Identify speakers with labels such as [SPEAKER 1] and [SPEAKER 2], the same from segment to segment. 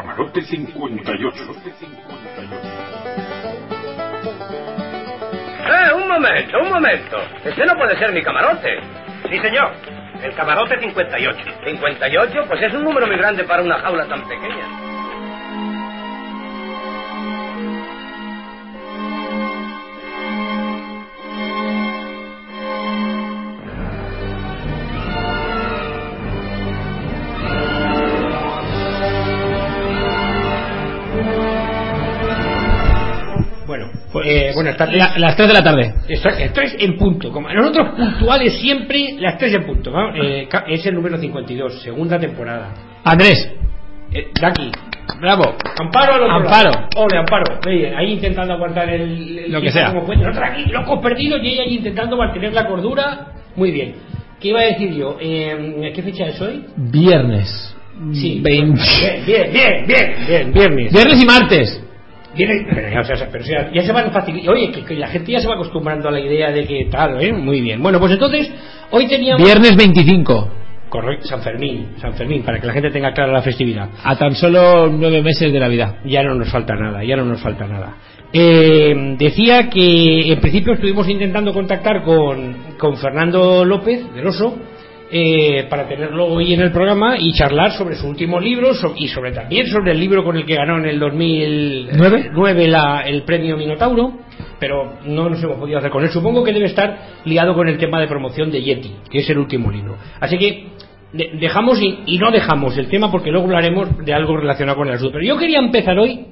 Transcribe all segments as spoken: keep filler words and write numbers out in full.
[SPEAKER 1] Camarote cincuenta y ocho.
[SPEAKER 2] ¡Eh, un momento, un momento! Este no puede ser mi camarote.
[SPEAKER 3] Sí, señor. El camarote cincuenta y ocho.
[SPEAKER 2] ¿cincuenta y ocho? Pues es un número muy grande para una jaula tan pequeña.
[SPEAKER 4] Eh, bueno, hasta
[SPEAKER 5] la, las tres de la tarde.
[SPEAKER 4] Las tres en punto. Como nosotros puntuales siempre, las tres en punto, ¿no? Eh, es el número cincuenta y dos, segunda temporada.
[SPEAKER 5] Andrés.
[SPEAKER 4] Eh, Daki.
[SPEAKER 5] Bravo.
[SPEAKER 4] Amparo al otro
[SPEAKER 5] Amparo.
[SPEAKER 4] lado. Ole, Amparo. Oye, ahí intentando aguantar el, el
[SPEAKER 5] lo que sea.
[SPEAKER 4] Como puede. Nosotros aquí, locos perdidos, y ella ahí intentando mantener la cordura. Muy bien. ¿Qué iba a decir yo? Eh, ¿Qué fecha es hoy?
[SPEAKER 5] Viernes.
[SPEAKER 4] Sí.
[SPEAKER 5] veinte.
[SPEAKER 4] Bien, bien, bien, bien, bien. Viernes.
[SPEAKER 5] Viernes y martes.
[SPEAKER 4] Viene, pero ya, o sea, pero ya, ya se van facilitando. Oye, que, que la gente ya se va acostumbrando a la idea de que tal, ¿eh? Muy bien. Bueno, pues entonces, hoy teníamos.
[SPEAKER 5] Viernes veinticinco.
[SPEAKER 4] Correcto, San Fermín, San Fermín, para que la gente tenga clara la festividad.
[SPEAKER 5] A tan solo nueve meses de la vida.
[SPEAKER 4] Ya no nos falta nada, ya no nos falta nada. Eh, decía que en principio estuvimos intentando contactar con, con Fernando López del Oso. Eh, para tenerlo hoy en el programa y charlar sobre su último libro so, y sobre también sobre el libro con el que ganó en el dos mil nueve la, el premio Minotauro, pero no nos hemos podido hacer con él. Supongo que debe estar liado con el tema de promoción de Yeti, que es el último libro. Así que de, dejamos y, y no dejamos el tema porque luego hablaremos de algo relacionado con el asunto. Pero yo quería empezar hoy,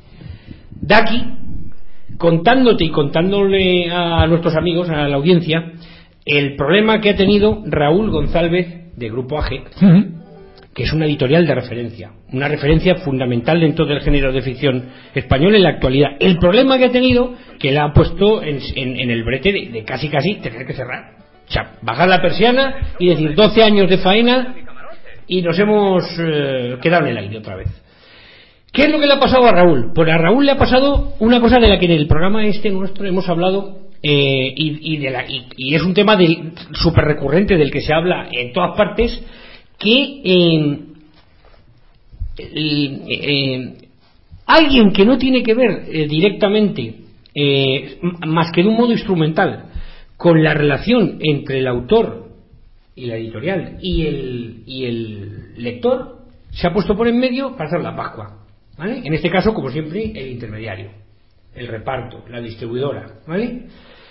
[SPEAKER 4] Daki, contándote y contándole a nuestros amigos, a la audiencia, el problema que ha tenido Raúl González de Grupo A G, uh-huh. que es una editorial de referencia, una referencia fundamental dentro del género de ficción español en la actualidad. El problema que ha tenido, que le ha puesto en, en, en el brete de, de casi casi tener que cerrar. O sea, bajar la persiana y decir doce años de faena y nos hemos eh, quedado en el aire otra vez. ¿Qué es lo que le ha pasado a Raúl? Pues a Raúl le ha pasado una cosa de la que en el programa este nuestro hemos hablado. Eh, y, y, de la, y, y es un tema súper recurrente del que se habla en todas partes, que eh, eh, eh, alguien que no tiene que ver eh, directamente eh, más que de un modo instrumental con la relación entre el autor y la editorial y el, y el lector, se ha puesto por en medio para hacer la Pascua, ¿vale? En este caso, como siempre, el intermediario, el reparto, la distribuidora, ¿vale?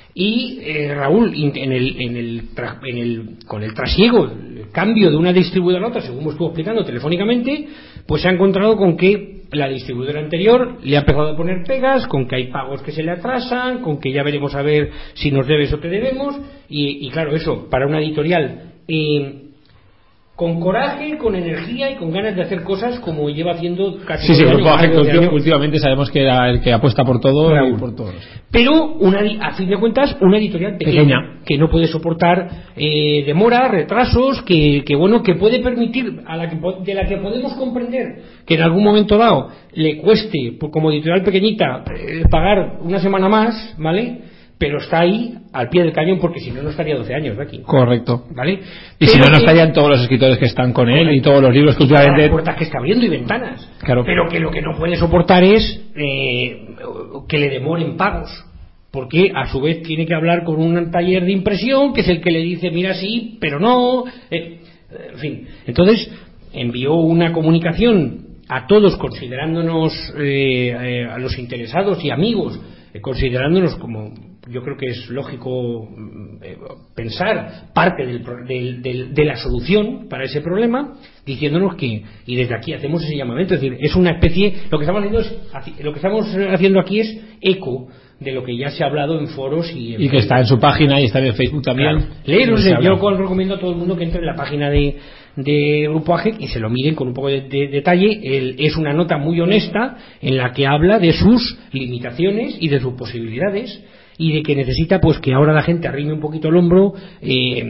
[SPEAKER 4] Y eh, Raúl, en el, en el, en el, con el trasiego, el cambio de una distribuidora a otra, según me estuvo explicando telefónicamente, pues se ha encontrado con que la distribuidora anterior le ha empezado a poner pegas, con que hay pagos que se le atrasan, con que ya veremos a ver si nos debes o te debemos, y, y claro, eso, para una editorial eh, con coraje, con energía y con ganas de hacer cosas como lleva haciendo casi
[SPEAKER 5] sí, sí,
[SPEAKER 4] años,
[SPEAKER 5] años, últimamente, últimamente sabemos que era el que apuesta por todo
[SPEAKER 4] Raúl.
[SPEAKER 5] y por todos.
[SPEAKER 4] Pero una, a fin de cuentas una editorial pequeña, pequeña. que no puede soportar eh, demora, retrasos, que, que bueno, que puede permitir a la que, de la que podemos comprender que en algún momento dado le cueste como editorial pequeñita eh, pagar una semana más, ¿vale? Pero está ahí al pie del cañón porque si no no estaría doce años de aquí.
[SPEAKER 5] Correcto.
[SPEAKER 4] ¿Vale?
[SPEAKER 5] Y pero si no no estarían todos los escritores que están con él y todos los libros que últimamente
[SPEAKER 4] las puertas que está abriendo y ventanas.
[SPEAKER 5] Claro.
[SPEAKER 4] Pero que lo que no puede soportar es eh, que le demoren pagos, porque a su vez tiene que hablar con un taller de impresión que es el que le dice mira sí, pero no, eh, en fin. Entonces envió una comunicación a todos considerándonos eh, eh, a los interesados y amigos eh, considerándonos como yo creo que es lógico eh, pensar parte del, del, del, de la solución para ese problema, diciéndonos que, y desde aquí hacemos ese llamamiento, es decir, es una especie, lo que estamos haciendo es, lo que estamos haciendo aquí es eco de lo que ya se ha hablado en foros y, en
[SPEAKER 5] y que está en su página y está en Facebook también.
[SPEAKER 4] Claro. Leeros, yo recomiendo a todo el mundo que entre en la página de, de Grupo A G y se lo miren con un poco de, de detalle. El, es una nota muy honesta en la que habla de sus limitaciones y de sus posibilidades, y de que necesita pues que ahora la gente arrime un poquito el hombro eh,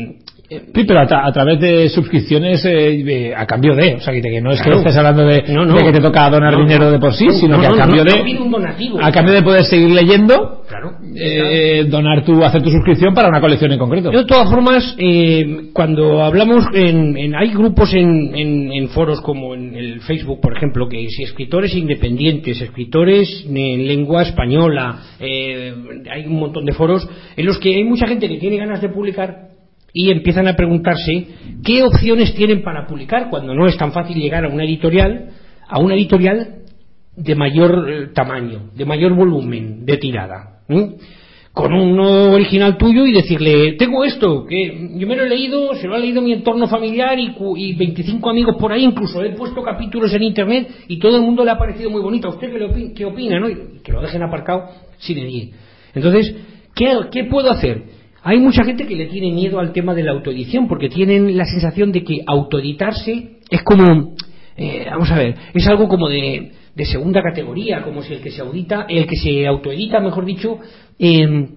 [SPEAKER 5] Sí, pero a, a través de suscripciones eh, a cambio de, o sea, que, que no es
[SPEAKER 4] claro.
[SPEAKER 5] que estés hablando de,
[SPEAKER 4] no, no.
[SPEAKER 5] de que te toca donar
[SPEAKER 4] no,
[SPEAKER 5] dinero
[SPEAKER 4] no.
[SPEAKER 5] de por sí,
[SPEAKER 4] no,
[SPEAKER 5] sino
[SPEAKER 4] no,
[SPEAKER 5] que a
[SPEAKER 4] no,
[SPEAKER 5] cambio
[SPEAKER 4] no,
[SPEAKER 5] de
[SPEAKER 4] no pide un donativo,
[SPEAKER 5] a cambio de poder seguir leyendo,
[SPEAKER 4] claro.
[SPEAKER 5] eh, donar tu, hacer tu suscripción para una colección en concreto.
[SPEAKER 4] De todas formas, eh, cuando hablamos en, en hay grupos en, en, en foros como en el Facebook, por ejemplo, que si escritores independientes, escritores en lengua española, eh, hay un montón de foros en los que hay mucha gente que tiene ganas de publicar y empiezan a preguntarse qué opciones tienen para publicar cuando no es tan fácil llegar a una editorial, a una editorial de mayor eh, tamaño, de mayor volumen de tirada, ¿eh? Con uno original tuyo y decirle, tengo esto, que yo me lo he leído, se lo ha leído mi entorno familiar y, y veinticinco amigos por ahí, incluso he puesto capítulos en internet y todo el mundo le ha parecido muy bonito. ¿A usted qué, le opina, qué opina? ¿No? Y que lo dejen aparcado sin nadie. Entonces, ¿qué, ¿qué puedo hacer? Hay mucha gente que le tiene miedo al tema de la autoedición porque tienen la sensación de que autoeditarse es como, eh, vamos a ver, es algo como de, de segunda categoría, como si el que se audita, el que se autoedita, mejor dicho, eh,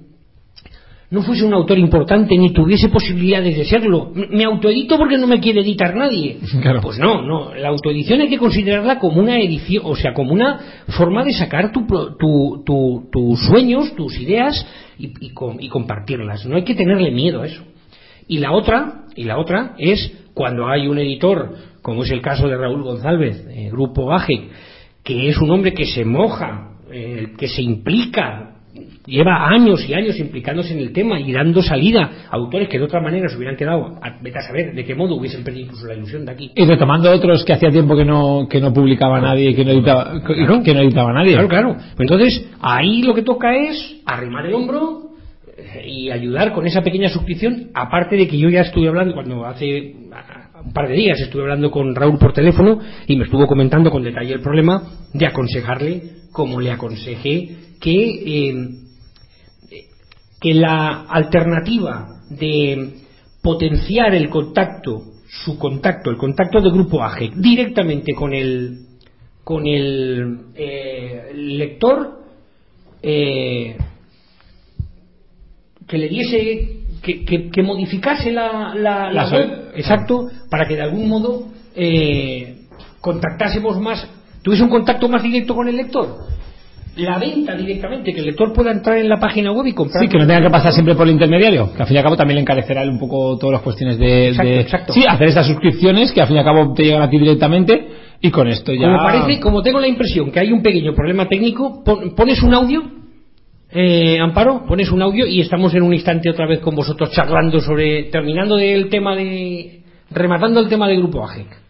[SPEAKER 4] no fuese un autor importante ni tuviese posibilidades de serlo. Me autoedito porque no me quiere editar nadie.
[SPEAKER 5] Claro.
[SPEAKER 4] Pues no, no. La autoedición hay que considerarla como una edición, o sea, como una forma de sacar tu, tu, tu, tus sueños, tus ideas y, y, y compartirlas. No hay que tenerle miedo a eso. Y la otra, y la otra es cuando hay un editor, como es el caso de Raúl González, eh, Grupo A G E, que es un hombre que se moja, eh, que se implica, lleva años y años implicándose en el tema y dando salida a autores que de otra manera se hubieran quedado, a, vete a saber de qué modo hubiesen perdido incluso la ilusión de aquí.
[SPEAKER 5] Y retomando otros que hacía tiempo que no que no publicaba nadie y que no editaba,
[SPEAKER 4] claro,
[SPEAKER 5] que no editaba nadie.
[SPEAKER 4] Claro, claro. Entonces, ahí lo que toca es arrimar el hombro y ayudar con esa pequeña suscripción, aparte de que yo ya estuve hablando, cuando hace un par de días estuve hablando con Raúl por teléfono y me estuvo comentando con detalle el problema, de aconsejarle como le aconsejé que eh, que la alternativa de potenciar el contacto, su contacto, el contacto de Grupo A G E directamente con el con el eh, lector, eh, que le diese, que, que, que modificase la, la, la web, exacto, para que de algún modo eh, contactásemos más, tuviese un contacto más directo con el lector. La venta directamente, que el lector pueda entrar en la página web y comprar.
[SPEAKER 5] Sí, que no tenga que pasar siempre por el intermediario, que al fin y al cabo también le encarecerá un poco todas las cuestiones de,
[SPEAKER 4] exacto,
[SPEAKER 5] de
[SPEAKER 4] exacto.
[SPEAKER 5] Sí, hacer estas suscripciones que al fin y al cabo te llegan a ti directamente y con esto ya.
[SPEAKER 4] Como parece, como tengo la impresión que hay un pequeño problema técnico, pon, pones un audio, eh, Amparo, pones un audio y estamos en un instante otra vez con vosotros charlando sobre, terminando el tema de, rematando el tema de Grupo A G E.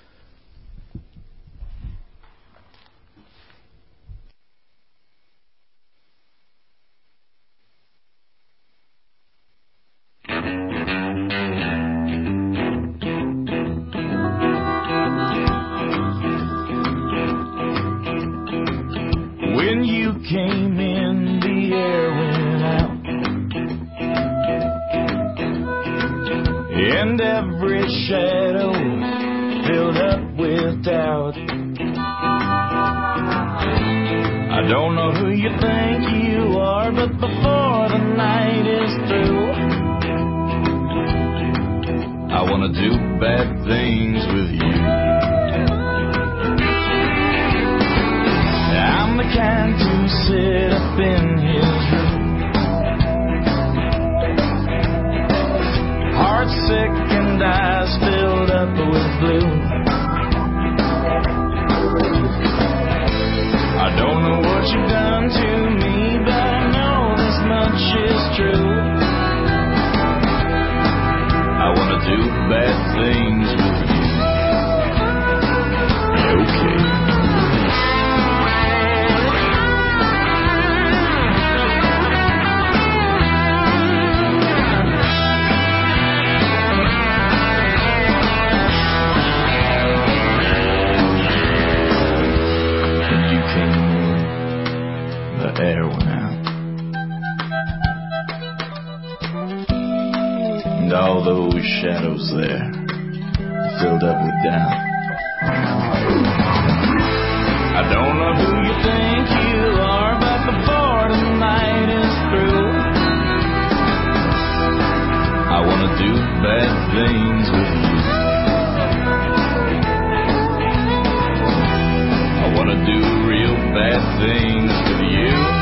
[SPEAKER 6] When you came in, the air went out, and every shadow filled up with doubt. I don't know who you think you are, but before the night is through, I wanna do bad things with you. I'm the kind to sit up in his room, heart sick and eyes filled up with blue. I don't know what you've done to me, but I know this much is true. I wanna do bad things with you. Okay. Air went out, and all those shadows there filled up with doubt. I don't know who you think you are, but before the night is through, I wanna do bad things with you. I wanna do real bad things with you.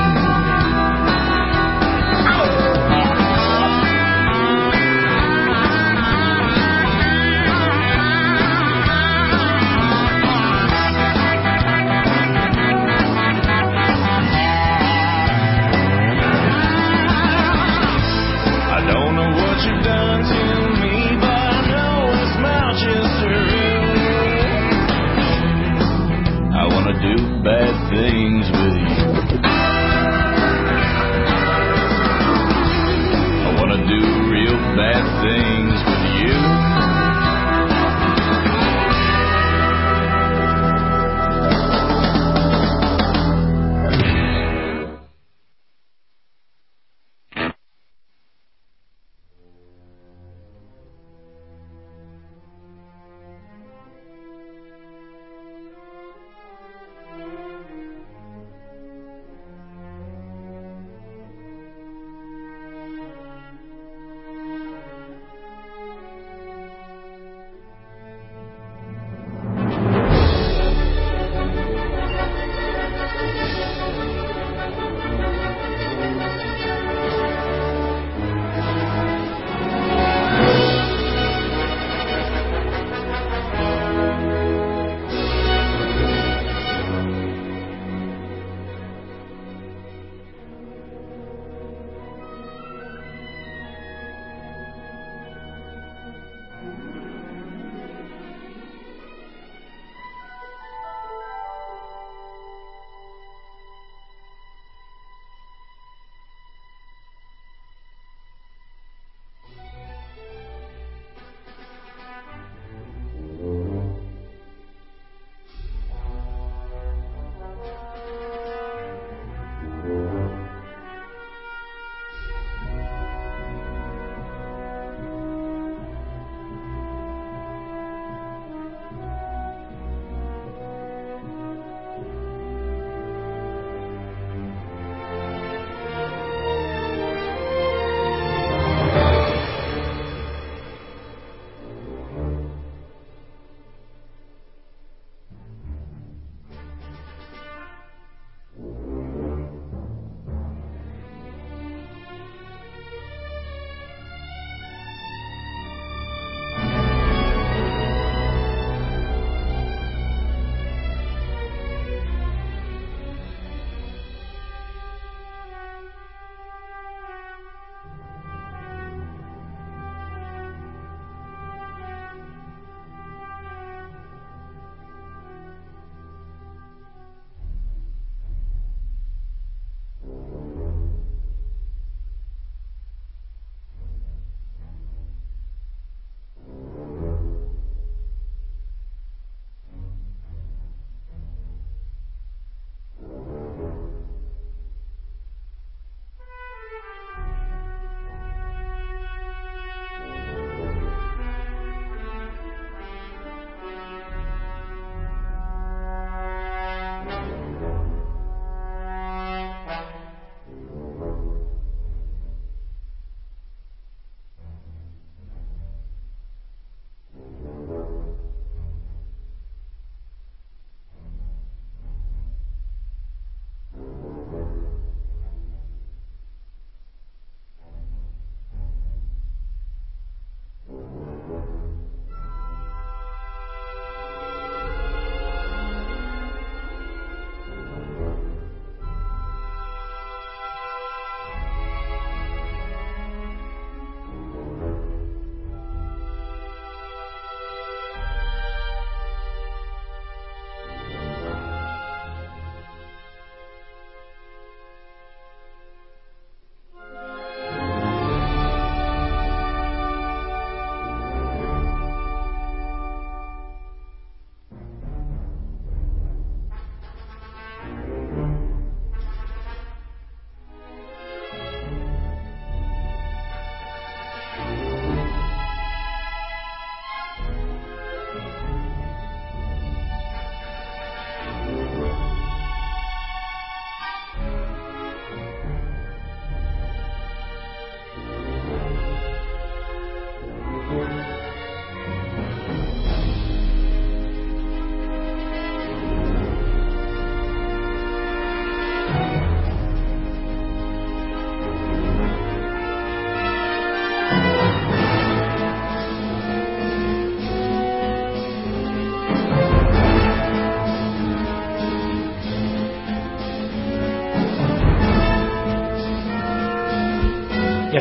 [SPEAKER 6] You've done to me, but I know it's Manchester. I wanna do bad things with you. I wanna do real bad things with you.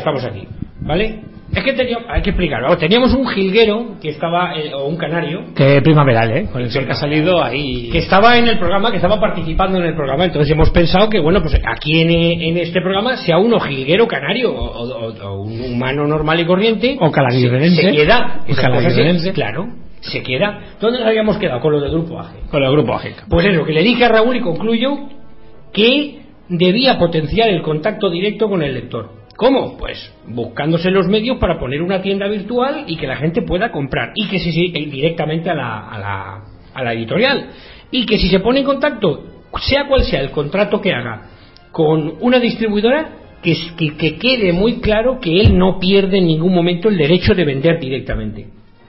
[SPEAKER 4] estamos aquí, ¿vale? Es que teníamos, hay que explicarlo. Teníamos un jilguero que estaba, eh, o un canario.
[SPEAKER 5] Que primaveral, ¿eh? Con el sol que ha salido ahí.
[SPEAKER 4] Que estaba en el programa, que estaba participando en el programa. Entonces hemos pensado que, bueno, pues aquí en, en este programa, sea uno jilguero canario o, o, o un humano normal y corriente.
[SPEAKER 5] O calaguirense.
[SPEAKER 4] Se, se queda.
[SPEAKER 5] O calaguirense.
[SPEAKER 4] Claro, se queda. ¿Dónde nos habíamos quedado? Con lo del grupo A G.
[SPEAKER 5] Con el grupo A G.
[SPEAKER 4] Pues eso, que le dije a Raúl y concluyo que debía potenciar el contacto directo con el lector. ¿Cómo? Pues buscándose los medios para poner una tienda virtual y que la gente pueda comprar y que si, si directamente a la, a la a la editorial, y que si se pone en contacto, sea cual sea el contrato que haga con una distribuidora, que, que, que quede muy claro que él no pierde en ningún momento el derecho de vender directamente.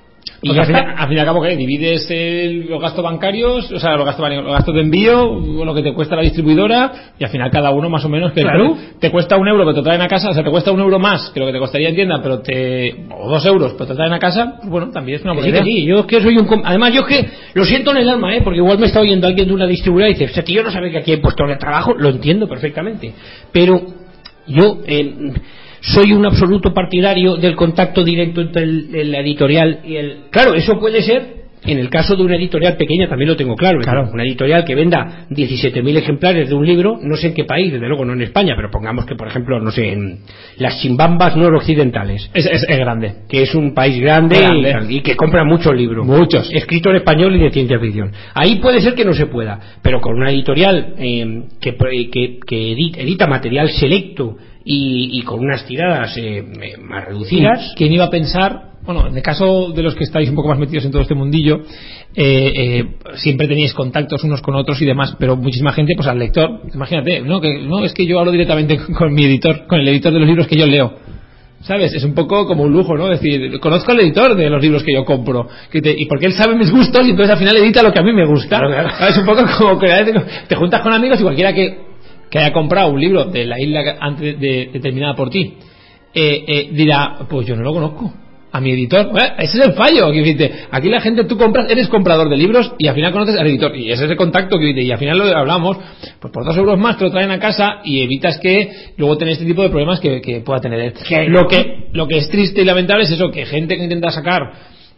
[SPEAKER 5] Y al fin, al fin y al cabo, ¿qué? Divides el, los gastos bancarios, o sea, los gastos, los gastos de envío, lo que te cuesta la distribuidora, y al final cada uno más o menos, que
[SPEAKER 4] claro.
[SPEAKER 5] te cuesta un euro pero te traen a casa, o sea, te cuesta un euro más que lo que te costaría en tienda, pero te, o dos euros pero te traen a casa, pues bueno, también es una buena idea.
[SPEAKER 4] Sí, sí, yo es que soy un, además yo es que lo siento en el alma, ¿eh? Porque igual me está oyendo alguien de una distribuidora y dice, este tío no sabe que aquí hay puestos de trabajo, lo entiendo perfectamente, pero yo, eh, soy un absoluto partidario del contacto directo entre el, el editorial y el... Claro, eso puede ser en el caso de una editorial pequeña, también lo tengo claro, claro. Decir, una editorial que venda diecisiete mil ejemplares de un libro, no sé en qué país, desde luego no en España, pero pongamos que, por ejemplo, no sé, en las Chimbambas noroccidentales,
[SPEAKER 5] es, es, es grande,
[SPEAKER 4] que es un país grande, grande. Y, y que compra muchos libros,
[SPEAKER 5] muchos,
[SPEAKER 4] escrito en español y de ciencia ficción. Ahí puede ser que no se pueda, pero con una editorial eh, que, que, que edita, edita material selecto y, y con unas tiradas eh, más reducidas.
[SPEAKER 5] ¿Quién iba a pensar? Bueno, en el caso de los que estáis un poco más metidos en todo este mundillo, eh, eh, siempre teníais contactos unos con otros y demás, pero muchísima gente, pues al lector, imagínate, no, que no es que yo hablo directamente con mi editor, con el editor de los libros que yo leo, ¿sabes? Es un poco como un lujo, ¿no? Es decir, conozco al editor de los libros que yo compro, que te, y porque él sabe mis gustos y entonces al final edita lo que a mí me gusta.
[SPEAKER 4] Claro, claro.
[SPEAKER 5] ¿Sabes? Un poco como que te juntas con amigos y cualquiera que que haya comprado un libro de la isla antes de, determinada por ti, eh, eh, dirá, pues yo no lo conozco, a mi editor. Bueno, ese es el fallo, que dice, aquí la gente, tú compras, eres comprador de libros y al final conoces al editor, y ese es el contacto que dice, y al final lo hablamos, pues por dos euros más te lo traen a casa y evitas que luego tenés este tipo de problemas que, que pueda tener él. Lo que, lo que es triste y lamentable es eso, que gente que intenta sacar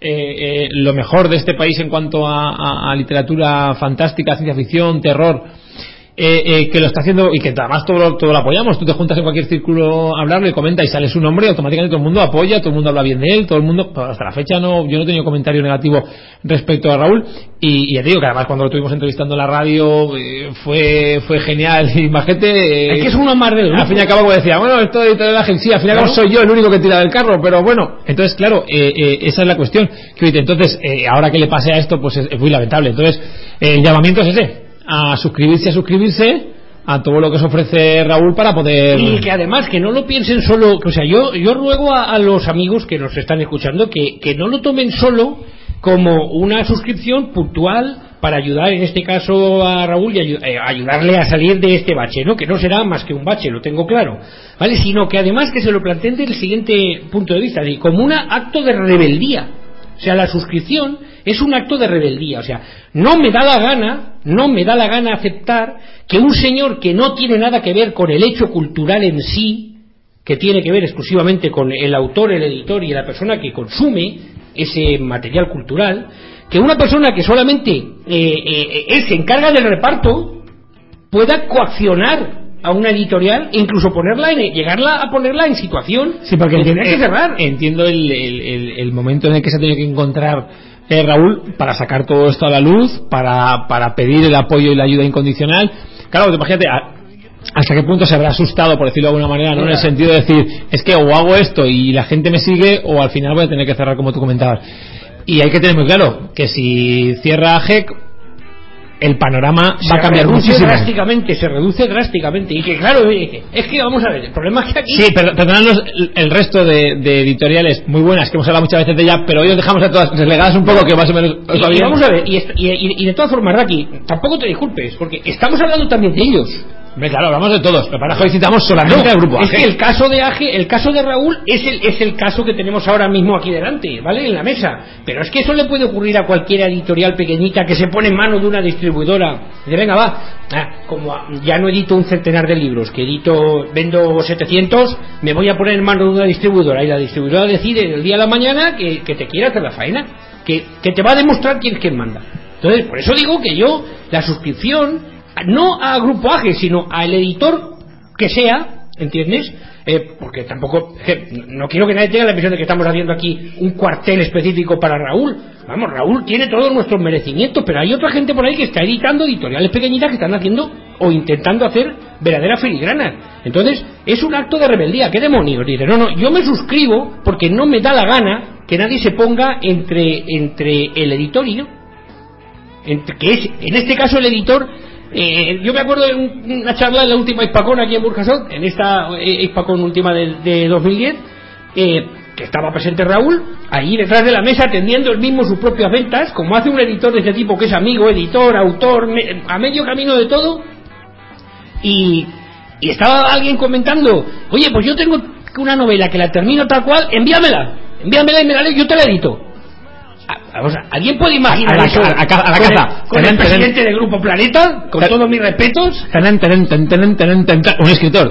[SPEAKER 5] eh, eh, lo mejor de este país en cuanto a, a, a literatura fantástica, ciencia ficción, terror, Eh, eh, que lo está haciendo y que además todo lo, todo lo apoyamos. Tú te juntas en cualquier círculo a hablarlo y comenta y sale su nombre y automáticamente todo el mundo apoya, todo el mundo habla bien de él, todo el mundo, hasta la fecha no, yo no he tenido comentario negativo respecto a Raúl, y, y ya te digo que además cuando lo estuvimos entrevistando en la radio eh, fue fue genial y majete, eh,
[SPEAKER 4] es que es uno más de
[SPEAKER 5] al fin y al cabo, como decía, bueno, esto de la agencia, al fin y al cabo soy yo el único que tira del carro, pero bueno, entonces claro, eh, eh, esa es la cuestión que entonces eh, ahora que le pase a esto pues es, es muy lamentable. Entonces eh, el llamamiento es ese, a suscribirse, a suscribirse a todo lo que os ofrece Raúl para poder...
[SPEAKER 4] Y que además que no lo piensen solo, o sea, yo yo ruego a, a los amigos que nos están escuchando que, que no lo tomen solo como una suscripción puntual para ayudar en este caso a Raúl y ayu- eh, ayudarle a salir de este bache, ¿no? Que no será más que un bache, lo tengo claro, ¿vale? Sino que además que se lo planteen desde el siguiente punto de vista, de, como un acto de rebeldía. O sea, la suscripción es un acto de rebeldía. O sea, no me da la gana, no me da la gana aceptar que un señor que no tiene nada que ver con el hecho cultural en sí, que tiene que ver exclusivamente con el autor, el editor y la persona que consume ese material cultural, que una persona que solamente eh, eh, él se encarga del reparto pueda coaccionar a una editorial e incluso ponerla en, llegarla a ponerla en situación
[SPEAKER 5] sí, porque
[SPEAKER 4] de
[SPEAKER 5] entiendo,
[SPEAKER 4] tener que cerrar.
[SPEAKER 5] Entiendo el, el, el, el momento en el que se ha tenido que encontrar eh, Raúl para sacar todo esto a la luz, para, para pedir el apoyo y la ayuda incondicional. Claro, imagínate a, hasta qué punto se habrá asustado, por decirlo de alguna manera, ¿no? En el sentido de decir, es que o hago esto y la gente me sigue, o al final voy a tener que cerrar, como tú comentabas. Y hay que tener muy claro que si cierra A G E C, el panorama
[SPEAKER 4] se
[SPEAKER 5] va a cambiar muchísimo.
[SPEAKER 4] drásticamente, se reduce drásticamente. Y que claro, es que vamos a ver, el problema es que aquí...
[SPEAKER 5] Sí, pero perdonadnos el resto de, de editoriales muy buenas, que hemos hablado muchas veces de ella, pero hoy os dejamos a todas relegadas un poco, que más o menos...
[SPEAKER 4] Y, y vamos a ver, y, y, y de todas formas, Raki, tampoco te disculpes, porque estamos hablando también de ellos.
[SPEAKER 5] Hombre, claro, hablamos de todos, pero para hoy citamos solamente
[SPEAKER 4] No,
[SPEAKER 5] al grupo A G.
[SPEAKER 4] es que el caso de A G, el caso de Raúl es el, es el caso que tenemos ahora mismo aquí delante, ¿vale? En la mesa. Pero es que eso le puede ocurrir a cualquier editorial pequeñita que se pone en manos de una distribuidora. Dice, venga, va, ah, como ya no edito un centenar de libros, que edito, vendo setecientos, me voy a poner en manos de una distribuidora. Y la distribuidora decide el día de la mañana que, que te quiere hacer la faena, que, que te va a demostrar quién es quien manda. Entonces, por eso digo que yo, la suscripción, no a Grupo A G, sino al editor que sea, ¿entiendes? Eh, porque tampoco, eh, no quiero que nadie tenga la impresión de que estamos haciendo aquí un cuartel específico para Raúl. Vamos, Raúl tiene todos nuestros merecimientos, pero hay otra gente por ahí que está editando editoriales pequeñitas que están haciendo o intentando hacer verdaderas filigranas. Entonces, es un acto de rebeldía. ¿Qué demonios? Dice, no, no, yo me suscribo porque no me da la gana que nadie se ponga entre, entre el editor y yo. Entre, que es, en este caso, el editor. Eh, yo me acuerdo de un, una charla en la última Hispacón aquí en Burjasot, en esta eh, Hispacón última de, de dos mil diez, eh, que estaba presente Raúl, ahí detrás de la mesa atendiendo él mismo sus propias ventas, como hace un editor de este tipo que es amigo, editor, autor, me, a medio camino de todo, y, y estaba alguien comentando, oye, pues yo tengo una novela que la termino tal cual, envíamela, envíamela y me la leo, yo te la edito. O sea, ¿alguien puede imaginar
[SPEAKER 5] a la,
[SPEAKER 4] eso
[SPEAKER 5] a, a, a la
[SPEAKER 4] con,
[SPEAKER 5] caza
[SPEAKER 4] el, con el presidente del Grupo Planeta, con todos mis respetos?
[SPEAKER 5] Un escritor.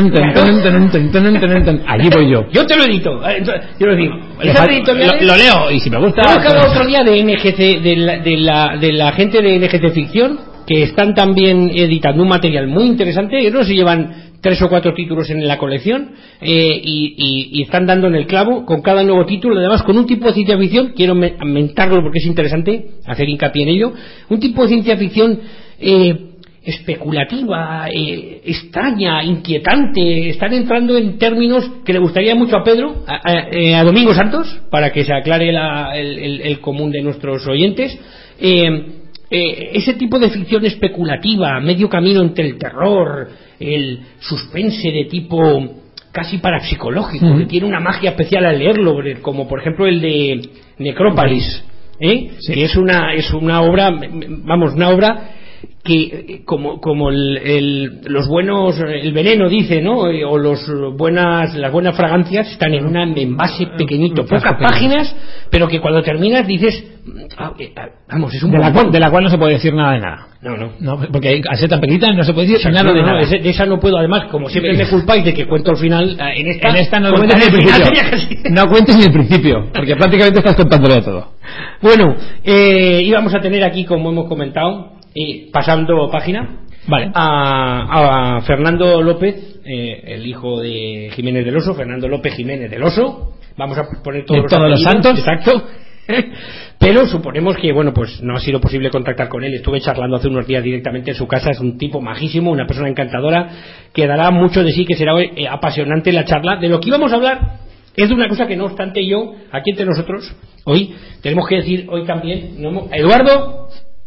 [SPEAKER 5] Allí voy yo.
[SPEAKER 4] Yo te lo edito. Yo lo digo.
[SPEAKER 5] Lo, lo leo y si me gusta.
[SPEAKER 4] Hemos hablado otro día de N G C, de la, de la, de la gente de N G C Ficción, que están también editando un material muy interesante. Ellos se llevan tres o cuatro títulos en la colección eh, y, y, y están dando en el clavo con cada nuevo título, además con un tipo de ciencia ficción, quiero mentarlo porque es interesante hacer hincapié en ello, un tipo de ciencia ficción eh, especulativa, eh, extraña, inquietante. Están entrando en términos que le gustaría mucho a Pedro, a, a, a Domingo Santos, para que se aclare la, el, el, el común de nuestros oyentes. eh, eh, ese tipo de ficción especulativa, medio camino entre el terror, el suspense de tipo casi parapsicológico, mm. que tiene una magia especial al leerlo, como por ejemplo el de Necrópolis, ¿eh? Sí. Que es una es una obra, vamos, una obra que como como el, el, los buenos, el veneno dice, ¿no? O los buenas las buenas fragancias están en un envase pequeñito, pocas páginas, pero que cuando terminas dices, vamos, es un
[SPEAKER 5] de la, cual, de la cual no se puede decir nada de nada.
[SPEAKER 4] No, no,
[SPEAKER 5] no, porque al ser tan pequeñita no se puede decir nada
[SPEAKER 4] no,
[SPEAKER 5] de
[SPEAKER 4] no,
[SPEAKER 5] nada.
[SPEAKER 4] No, de esa no puedo, además, como siempre me culpáis de que cuento el final, en esta,
[SPEAKER 5] en esta no cuentes ni el principio. No cuentes ni el principio, porque prácticamente estás contándolo de todo.
[SPEAKER 4] Bueno, eh, íbamos a tener aquí, como hemos comentado, y pasando página,
[SPEAKER 5] vale,
[SPEAKER 4] a, a Fernando López, eh, el hijo de Jiménez del Oso, Fernando López Jiménez del Oso. Vamos a poner todos, los,
[SPEAKER 5] todos los santos,
[SPEAKER 4] exacto. Pero suponemos que, bueno, pues no ha sido posible contactar con él. Estuve charlando hace unos días directamente en su casa. Es un tipo majísimo, una persona encantadora, que dará mucho de sí, que será eh, apasionante la charla. De lo que íbamos a hablar es de una cosa que, no obstante, yo, aquí entre nosotros, hoy, tenemos que decir, hoy también, no, Eduardo,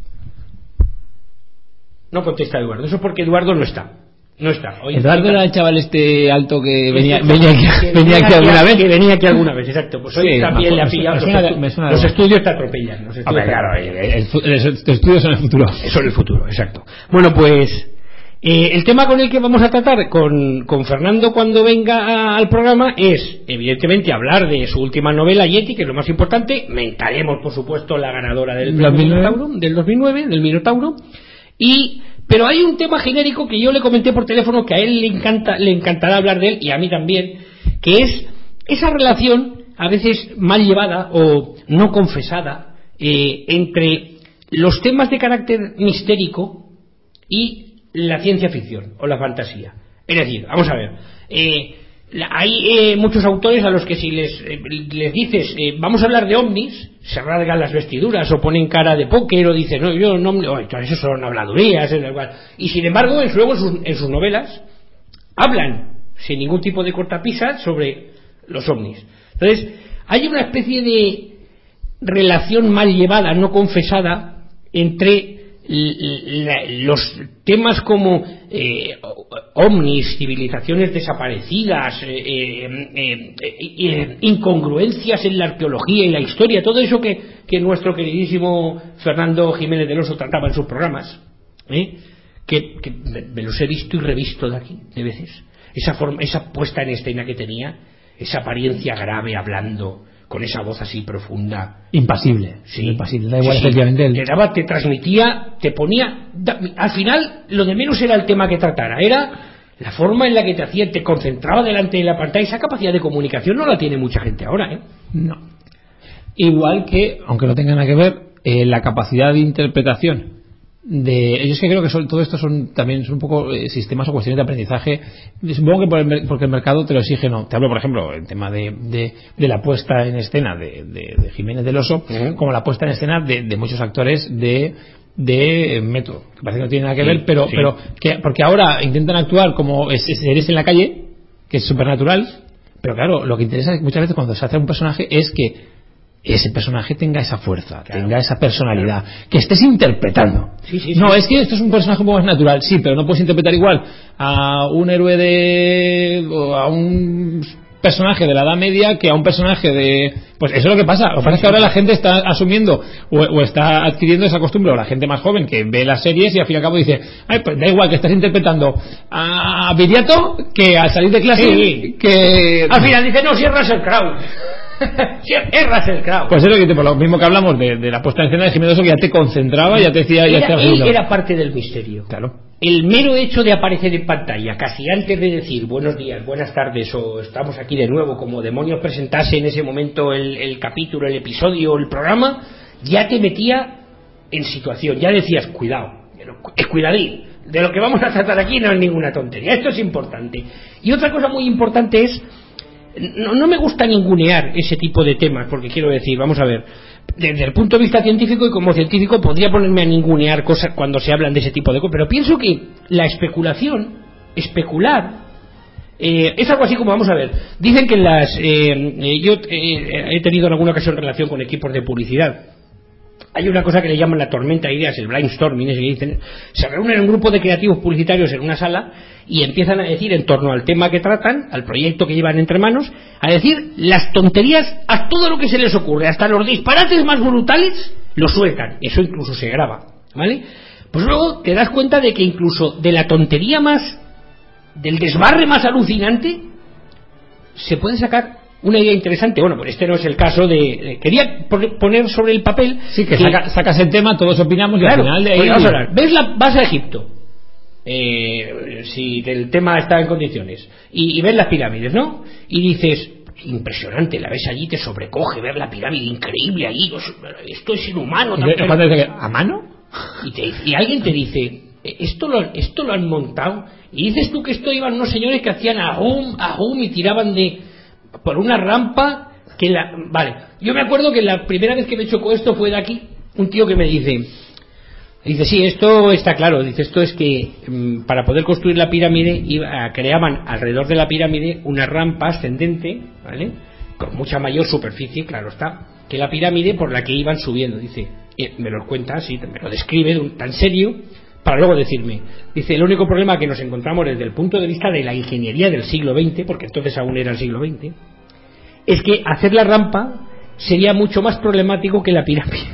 [SPEAKER 4] no contesta Eduardo. Eso es porque Eduardo no está. No está. Hoy
[SPEAKER 5] Eduardo era el chaval este alto que venía,
[SPEAKER 4] este
[SPEAKER 5] venía, aquí,
[SPEAKER 4] que
[SPEAKER 5] venía aquí alguna
[SPEAKER 4] aquí,
[SPEAKER 5] vez.
[SPEAKER 4] Que venía aquí alguna vez, exacto. Pues hoy
[SPEAKER 5] sí,
[SPEAKER 4] también le ha pillado.
[SPEAKER 5] Suena,
[SPEAKER 4] los, estu
[SPEAKER 5] me suena
[SPEAKER 4] los estudios te atropellan. Los
[SPEAKER 5] Hombre, claro, el, el, el, los estudios son el futuro.
[SPEAKER 4] Eso es el futuro, exacto. Bueno, pues eh, el tema con el que vamos a tratar con, con Fernando cuando venga a, al programa es, evidentemente, hablar de su última novela, Yeti, que es lo más importante. Mentaremos, por supuesto, la ganadora del Minotauro, del dos mil nueve, del Minotauro. Y pero hay un tema genérico que yo le comenté por teléfono, que a él le encanta, le encantará hablar de él, y a mí también, que es esa relación a veces mal llevada o no confesada eh, entre los temas de carácter mistérico y la ciencia ficción o la fantasía. Es decir, vamos a ver, eh, hay eh, muchos autores a los que si les, eh, les dices eh, vamos a hablar de ovnis, se rasgan las vestiduras o ponen cara de póker o dicen no, yo no, oh, eso son habladurías, y sin embargo en, luego en sus, en sus novelas hablan sin ningún tipo de cortapisas sobre los ovnis. Entonces hay una especie de relación mal llevada, no confesada, entre los temas como eh, ovnis, civilizaciones desaparecidas, eh, eh, eh, eh, incongruencias en la arqueología y la historia, todo eso que, que nuestro queridísimo Fernando Jiménez del Oso trataba en sus programas, ¿eh? que, que me, me los he visto y revisto de aquí, de veces. Esa forma, esa puesta en escena que tenía, esa apariencia grave hablando, con esa voz así profunda.
[SPEAKER 5] Impasible.
[SPEAKER 4] Sí.
[SPEAKER 5] Impasible. Da igual,
[SPEAKER 4] Sí,
[SPEAKER 5] efectivamente. El...
[SPEAKER 4] Te daba, te transmitía, te ponía. Da, al final, lo de menos era el tema que tratara, era la forma en la que te hacía, te concentraba delante de la pantalla. Esa capacidad de comunicación no la tiene mucha gente ahora, ¿eh?
[SPEAKER 5] No. Igual que, aunque no tenga nada que ver, eh, la capacidad de interpretación de ellos, que creo que son, todo esto son también son un poco eh, sistemas o cuestiones de aprendizaje, supongo que por el, porque el mercado te lo exige. No te hablo, por ejemplo, el tema de, de, de la puesta en escena de, de, de Jiménez del Oso, uh-huh. como la puesta en escena de, de muchos actores de de método, que parece que no tiene nada que sí, ver, pero sí. pero que porque ahora intentan actuar como seres en la calle, que es supernatural, pero claro, lo que interesa muchas veces cuando se hace un personaje es que ese personaje tenga esa fuerza, claro, tenga esa personalidad, claro, que estés interpretando.
[SPEAKER 4] Sí, sí,
[SPEAKER 5] no,
[SPEAKER 4] sí.
[SPEAKER 5] es que esto es un personaje un poco más natural, sí, pero no puedes interpretar igual a un héroe de... o a un personaje de la Edad Media que a un personaje de... Pues eso es lo que pasa. Lo que pasa es que ahora la gente está asumiendo o, o está adquiriendo esa costumbre, o la gente más joven que ve las series y al fin y al cabo dice, ay, pues da igual que estás interpretando a Viriato que al salir de clase, sí, que...
[SPEAKER 4] Al final dice, no, si es Russell Crowe. Sí, es Russell Crowe.
[SPEAKER 5] Pues es lo que te, por lo mismo que hablamos de, de la puesta en escena de Jiménez, que ya te concentraba, ya te decía, ya
[SPEAKER 4] era,
[SPEAKER 5] te
[SPEAKER 4] él era parte del misterio.
[SPEAKER 5] Claro.
[SPEAKER 4] El mero hecho de aparecer en pantalla, casi antes de decir buenos días, buenas tardes o estamos aquí de nuevo, como demonios presentase en ese momento el, el capítulo, el episodio, el programa, ya te metía en situación, ya decías, cuidado, es cuidadín, de lo que vamos a tratar aquí no es ninguna tontería, esto es importante. Y otra cosa muy importante es, No, no me gusta ningunear ese tipo de temas, porque quiero decir, vamos a ver, desde el punto de vista científico, y como científico podría ponerme a ningunear cosas cuando se hablan de ese tipo de cosas, pero pienso que la especulación, especular, eh, es algo así como, vamos a ver, dicen que en las eh, eh, yo eh, he tenido en alguna ocasión relación con equipos de publicidad. Hay una cosa que le llaman la tormenta de ideas, el brainstorming, ese que dicen, se reúnen un grupo de creativos publicitarios en una sala y empiezan a decir en torno al tema que tratan, al proyecto que llevan entre manos, a decir las tonterías, a todo lo que se les ocurre, hasta los disparates más brutales, lo sueltan, eso incluso se graba, ¿vale? Pues luego te das cuenta de que incluso de la tontería más, del desbarre más alucinante, se puede sacar una idea interesante. Bueno, pues este no es el caso de... de quería poner sobre el papel...
[SPEAKER 5] Sí, que, que saca, sacas el tema, todos opinamos, claro, y al final de ahí...
[SPEAKER 4] Pues vamos a hablar. ¿Ves la, vas a Egipto? Eh, si el tema está en condiciones. Y, y ves las pirámides, ¿no? Y dices, impresionante, la ves allí, te sobrecoge ver la pirámide, increíble ahí, esto es inhumano. Tan
[SPEAKER 5] ¿A mano?
[SPEAKER 4] Y, te, y alguien te dice, esto lo, esto lo han montado. Y dices tú que esto iban unos señores que hacían ahum, ahum y tiraban de... por una rampa que la... Vale, yo me acuerdo que la primera vez que me chocó esto fue de aquí, un tío que me dice, dice, sí, esto está claro, dice, esto es que um, para poder construir la pirámide iba, creaban alrededor de la pirámide una rampa ascendente, ¿vale?, con mucha mayor superficie, claro está, que la pirámide por la que iban subiendo. Dice, eh, me lo cuenta así, me lo describe tan serio, para luego decirme, dice, el único problema que nos encontramos desde el punto de vista de la ingeniería del siglo veinte, porque entonces aún era el siglo veinte, es que hacer la rampa sería mucho más problemático que la pirámide.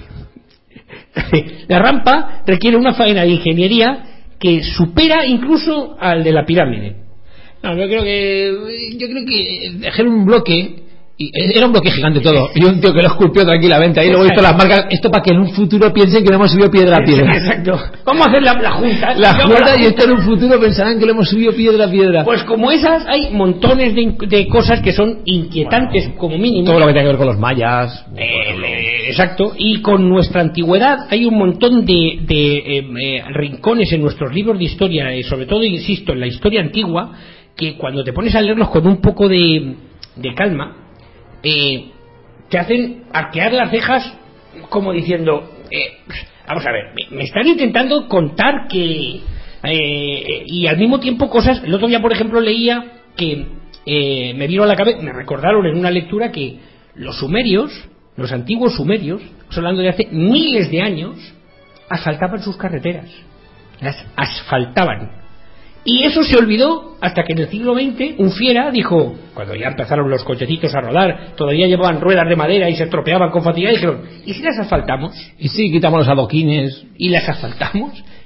[SPEAKER 4] La rampa requiere una faena de ingeniería que supera incluso al de la pirámide.
[SPEAKER 5] No, yo creo que yo creo que dejar un bloque, y era un bloque gigante todo, y un tío que lo esculpió tranquilamente ahí, luego hizo las marcas, esto para que en un futuro piensen que le hemos subido piedra a piedra.
[SPEAKER 4] Exacto. ¿Cómo hacer la, la junta?
[SPEAKER 5] La junta, y esto en un futuro pensarán que le hemos subido piedra a piedra.
[SPEAKER 4] Pues como esas hay montones de, de cosas que son inquietantes, bueno, como mínimo.
[SPEAKER 5] Todo lo que tiene que ver con los mayas.
[SPEAKER 4] Eh, eh, exacto. Y con nuestra antigüedad hay un montón de, de eh, eh, rincones en nuestros libros de historia, eh, sobre todo, insisto, en la historia antigua, que cuando te pones a leerlos con un poco de, de calma, Eh, te hacen arquear las cejas como diciendo, eh, vamos a ver, me, me están intentando contar que eh, y al mismo tiempo cosas. El otro día, por ejemplo, leía que eh, me vino a la cabeza, me recordaron en una lectura que los sumerios, los antiguos sumerios, estoy hablando de hace miles de años, asfaltaban sus carreteras, las asfaltaban. Y eso se olvidó hasta que en el siglo veinte un fiera dijo, cuando ya empezaron los cochecitos a rodar, todavía llevaban ruedas de madera y se estropeaban con facilidad, y dijeron, ¿y si las asfaltamos?
[SPEAKER 5] Y si quitamos los adoquines
[SPEAKER 4] y las asfaltamos,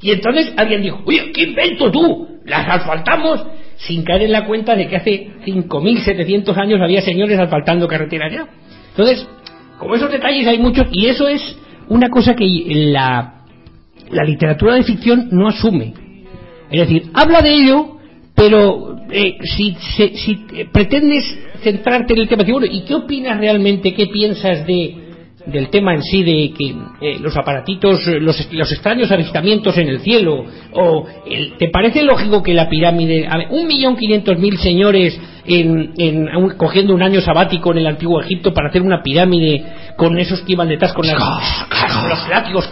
[SPEAKER 4] Y entonces alguien dijo, oye, ¿qué invento tú? Las asfaltamos, sin caer en la cuenta de que hace cinco mil setecientos años había señores asfaltando carreteras ya. Entonces, como esos detalles hay muchos, y eso es una cosa que la, la literatura de ficción no asume. Es decir, habla de ello, pero eh, si, si, si pretendes centrarte en el tema, bueno, ¿y qué opinas realmente, qué piensas de del tema en sí, de que eh, los aparatitos, los, los extraños avistamientos en el cielo, o el, ¿te parece lógico que la pirámide, a ver, un millón quinientos mil señores en, en un, cogiendo un año sabático en el antiguo Egipto para hacer una pirámide con esos que iban detrás con, las, con los látigos,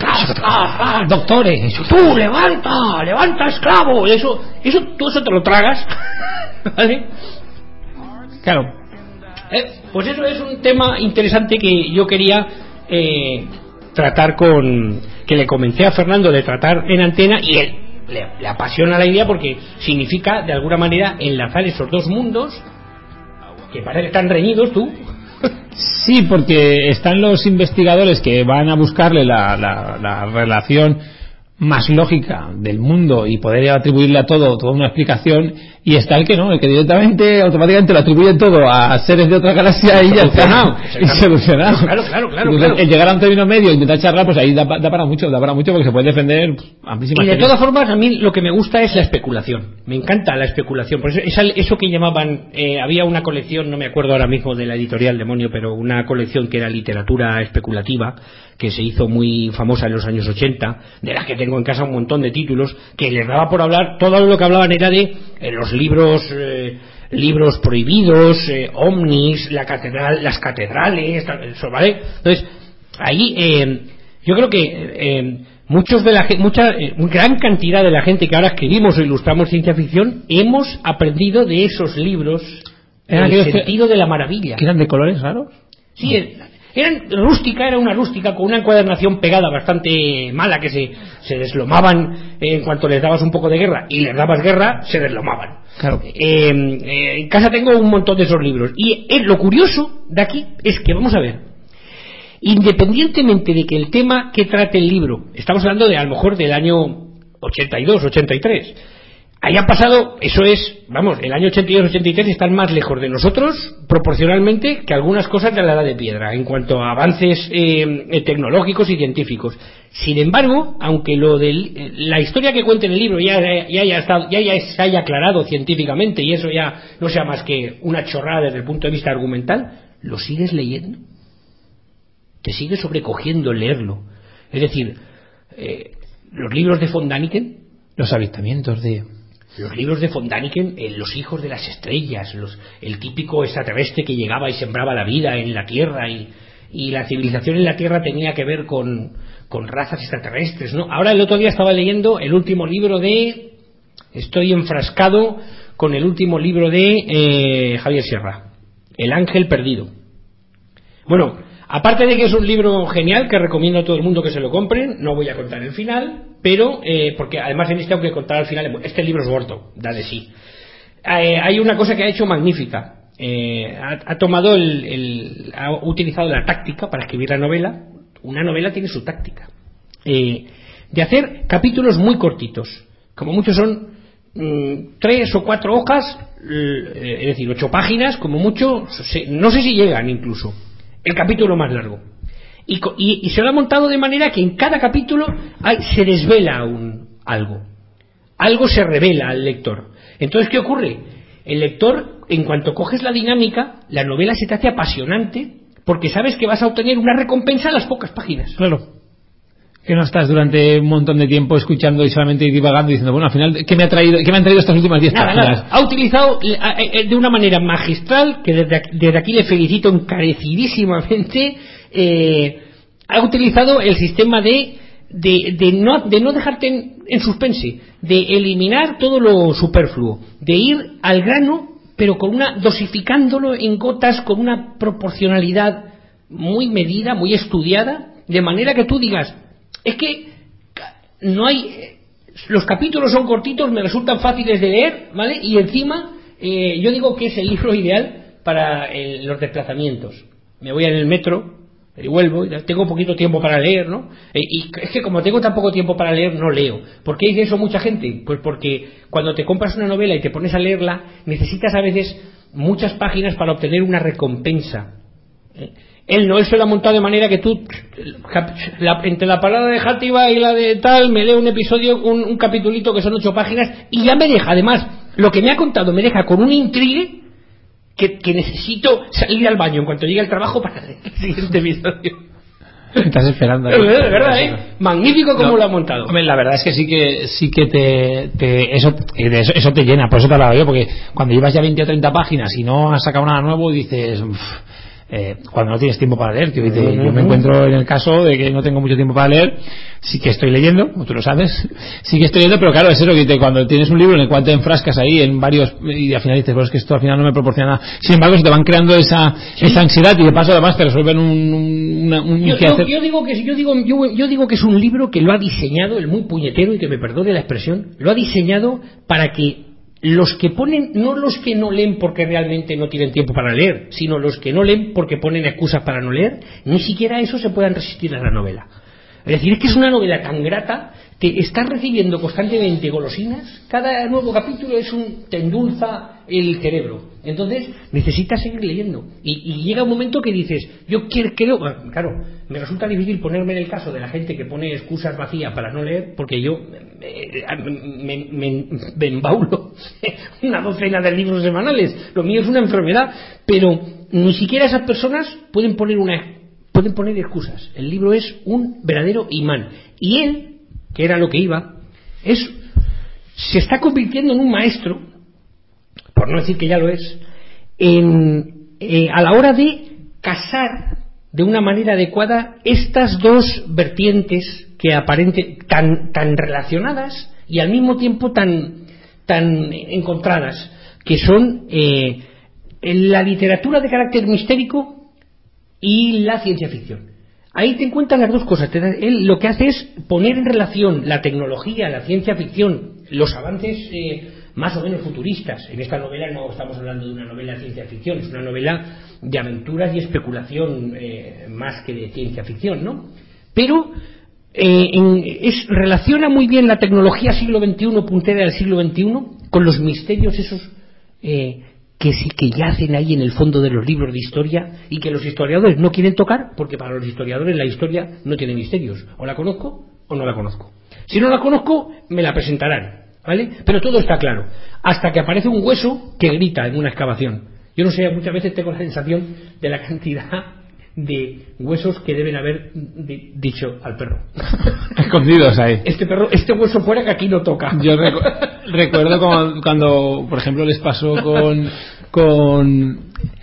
[SPEAKER 4] doctores, tú levanta, levanta esclavo, eso, eso, tú eso te lo tragas, ¿vale? Claro. Eh, pues eso es un tema interesante que yo quería eh, tratar con, que le comenté a Fernando de tratar en antena, y él le, le apasiona la idea porque significa de alguna manera enlazar esos dos mundos que parece que están reñidos, tú.
[SPEAKER 5] Sí, porque están los investigadores que van a buscarle la, la, la relación más lógica del mundo y poder atribuirle a todo toda una explicación, y está el que no, el que directamente automáticamente lo atribuye todo a seres de otra galaxia y ya está, y solucionado.
[SPEAKER 4] Claro, claro, claro,
[SPEAKER 5] Entonces,
[SPEAKER 4] claro.
[SPEAKER 5] el llegar a un término medio e intentar charlar, pues ahí da, da para mucho, da para mucho porque se puede defender amplísimas.
[SPEAKER 4] Y de
[SPEAKER 5] teorías.
[SPEAKER 4] todas formas, a mí lo que me gusta es la especulación. Me encanta la especulación. Por eso, esa, eso que llamaban, eh, había una colección, no me acuerdo ahora mismo de la editorial Demonio, pero una colección que era literatura especulativa, que se hizo muy famosa en los años ochenta, de las que tengo en casa un montón de títulos, que les daba por hablar, todo lo que hablaban era de eh, los libros eh, libros prohibidos, eh, ovnis, la catedral, las catedrales, eso, ¿vale? Entonces, ahí eh, yo creo que eh, muchos de la mucha eh, gran cantidad de la gente que ahora escribimos o ilustramos ciencia ficción hemos aprendido de esos libros el sentido de la maravilla.
[SPEAKER 5] ¿Que eran de colores raros?
[SPEAKER 4] Sí, no. Eran rústica, era una rústica con una encuadernación pegada bastante mala, que se, se deslomaban en cuanto les dabas un poco de guerra, y les dabas guerra, se deslomaban.
[SPEAKER 5] Claro.
[SPEAKER 4] Eh, eh, en casa tengo un montón de esos libros, y eh, lo curioso de aquí es que, vamos a ver, independientemente de que el tema que trate el libro, estamos hablando de a lo mejor del año ochenta y dos, ochenta y tres, hayan pasado, eso es, vamos, el año ochenta y dos, ochenta y tres están más lejos de nosotros proporcionalmente que algunas cosas de la edad de piedra en cuanto a avances eh, tecnológicos y científicos. Sin embargo, aunque lo de la historia que cuenta en el libro ya, ya, haya estado, ya, ya se haya aclarado científicamente y eso ya no sea más que una chorrada desde el punto de vista argumental, lo sigues leyendo, te sigue sobrecogiendo leerlo. Es decir, eh, los libros de von Däniken,
[SPEAKER 5] los avistamientos de
[SPEAKER 4] los libros de von Däniken, eh, los hijos de las estrellas, los, el típico extraterrestre que llegaba y sembraba la vida en la Tierra, y, y la civilización en la Tierra tenía que ver con, con razas extraterrestres, ¿no? Ahora el otro día estaba leyendo el último libro de, estoy enfrascado con el último libro de eh, Javier Sierra, El ángel perdido. Bueno, aparte de que es un libro genial que recomiendo a todo el mundo que se lo compren, no voy a contar el final, pero eh, porque además en este tengo que contar al final, este libro es gordo, da de sí. Eh, hay una cosa que ha hecho magnífica, eh, ha, ha tomado el, el ha utilizado la táctica para escribir la novela. Una novela tiene su táctica, eh, de hacer capítulos muy cortitos, como muchos son mmm, tres o cuatro hojas, eh, es decir, ocho páginas, como mucho, no sé si llegan incluso el capítulo más largo, y, y, y se lo ha montado de manera que en cada capítulo hay, se desvela un, algo algo se revela al lector. Entonces, ¿qué ocurre? El lector, en cuanto coges la dinámica, la novela se te hace apasionante porque sabes que vas a obtener una recompensa a las pocas páginas.
[SPEAKER 5] Claro, que no estás durante un montón de tiempo escuchando y solamente divagando y diciendo, bueno, al final, ¿qué me ha traído, qué me han traído estas últimas diez páginas?
[SPEAKER 4] Nada. Ha utilizado de una manera magistral, que desde aquí, desde aquí le felicito encarecidísimamente, eh, ha utilizado el sistema de, de, de, no, de no dejarte en, en suspense, de eliminar todo lo superfluo, de ir al grano, pero con una, dosificándolo en gotas, con una proporcionalidad muy medida, muy estudiada, de manera que tú digas, es que no hay, los capítulos son cortitos, me resultan fáciles de leer, ¿vale? Y encima eh, yo digo que es el libro ideal para el, los desplazamientos. Me voy en el metro y vuelvo, y tengo poquito tiempo para leer, ¿no? Y es que como tengo tan poco tiempo para leer, no leo. ¿Por qué dice eso mucha gente? Pues porque cuando te compras una novela y te pones a leerla, necesitas a veces muchas páginas para obtener una recompensa. Él no, él se lo ha montado de manera que tú, la, entre la palabra de Játiva y la de tal, me leo un episodio, un, un capitulito que son ocho páginas, y ya me deja, además, lo que me ha contado me deja con un intrigue que, que necesito salir al baño en cuanto llegue al trabajo para hacer el siguiente episodio.
[SPEAKER 5] Estás esperando ahí.
[SPEAKER 4] De verdad, ¿eh? Magnífico como
[SPEAKER 5] no,
[SPEAKER 4] lo ha montado.
[SPEAKER 5] Hombre, la verdad es que sí que sí que te, te eso, eso eso te llena, por eso te lo hago yo, porque cuando llevas ya veinte o treinta páginas y no has sacado nada nuevo, dices... Uff, Eh, cuando no tienes tiempo para leer, tío, dice, yo me encuentro en el caso de que no tengo mucho tiempo para leer, sí que estoy leyendo, como tú lo sabes, sí que estoy leyendo, pero claro, es eso que te, cuando tienes un libro en el cual te enfrascas ahí en varios, y al final dices, pues es que esto al final no me proporciona nada. Sin embargo, se te van creando esa, sí. esa ansiedad, y de paso además te resuelven un, un, una, un
[SPEAKER 4] yo, yo, yo digo que yo digo yo, yo digo que es un libro que lo ha diseñado el muy puñetero, y que me perdone la expresión, lo ha diseñado para que los que ponen, no los que no leen porque realmente no tienen tiempo para leer, sino los que no leen porque ponen excusas para no leer, ni siquiera eso se puedan resistir a la novela. Es decir, es que es una novela tan grata, te estás recibiendo constantemente golosinas, cada nuevo capítulo es un, te endulza el cerebro, entonces necesitas seguir leyendo, y, y llega un momento que dices, yo quiero, quiero, bueno, claro, me resulta difícil ponerme en el caso de la gente que pone excusas vacías para no leer, porque yo me, me, me, me embaulo una docena de libros semanales, lo mío es una enfermedad, pero ni siquiera esas personas pueden poner una pueden poner excusas. El libro es un verdadero imán, y él, que era lo que iba, es se está convirtiendo en un maestro, por no decir que ya lo es, en, eh, a la hora de casar de una manera adecuada estas dos vertientes que aparenten tan tan relacionadas y al mismo tiempo tan tan encontradas, que son eh, la literatura de carácter mistérico y la ciencia ficción. Ahí te encuentran las dos cosas. Él lo que hace es poner en relación la tecnología, la ciencia ficción, los avances eh, más o menos futuristas. En esta novela no estamos hablando de una novela de ciencia ficción, es una novela de aventuras y especulación eh, más que de ciencia ficción, ¿no? Pero eh, en, es, relaciona muy bien la tecnología siglo veintiuno, puntera del siglo veintiuno, con los misterios esos eh, que sí que yacen ahí en el fondo de los libros de historia, y que los historiadores no quieren tocar, porque para los historiadores la historia no tiene misterios. O la conozco o no la conozco. Si no la conozco, me la presentarán, ¿vale? Pero todo está claro, hasta que aparece un hueso que grita en una excavación. Yo no sé, muchas veces tengo la sensación de la cantidad de huesos que deben haber di- dicho al perro.
[SPEAKER 5] Escondidos ahí.
[SPEAKER 4] Este perro, este hueso fuera, que aquí no toca.
[SPEAKER 5] Yo recu- recuerdo cuando, cuando, por ejemplo, les pasó con con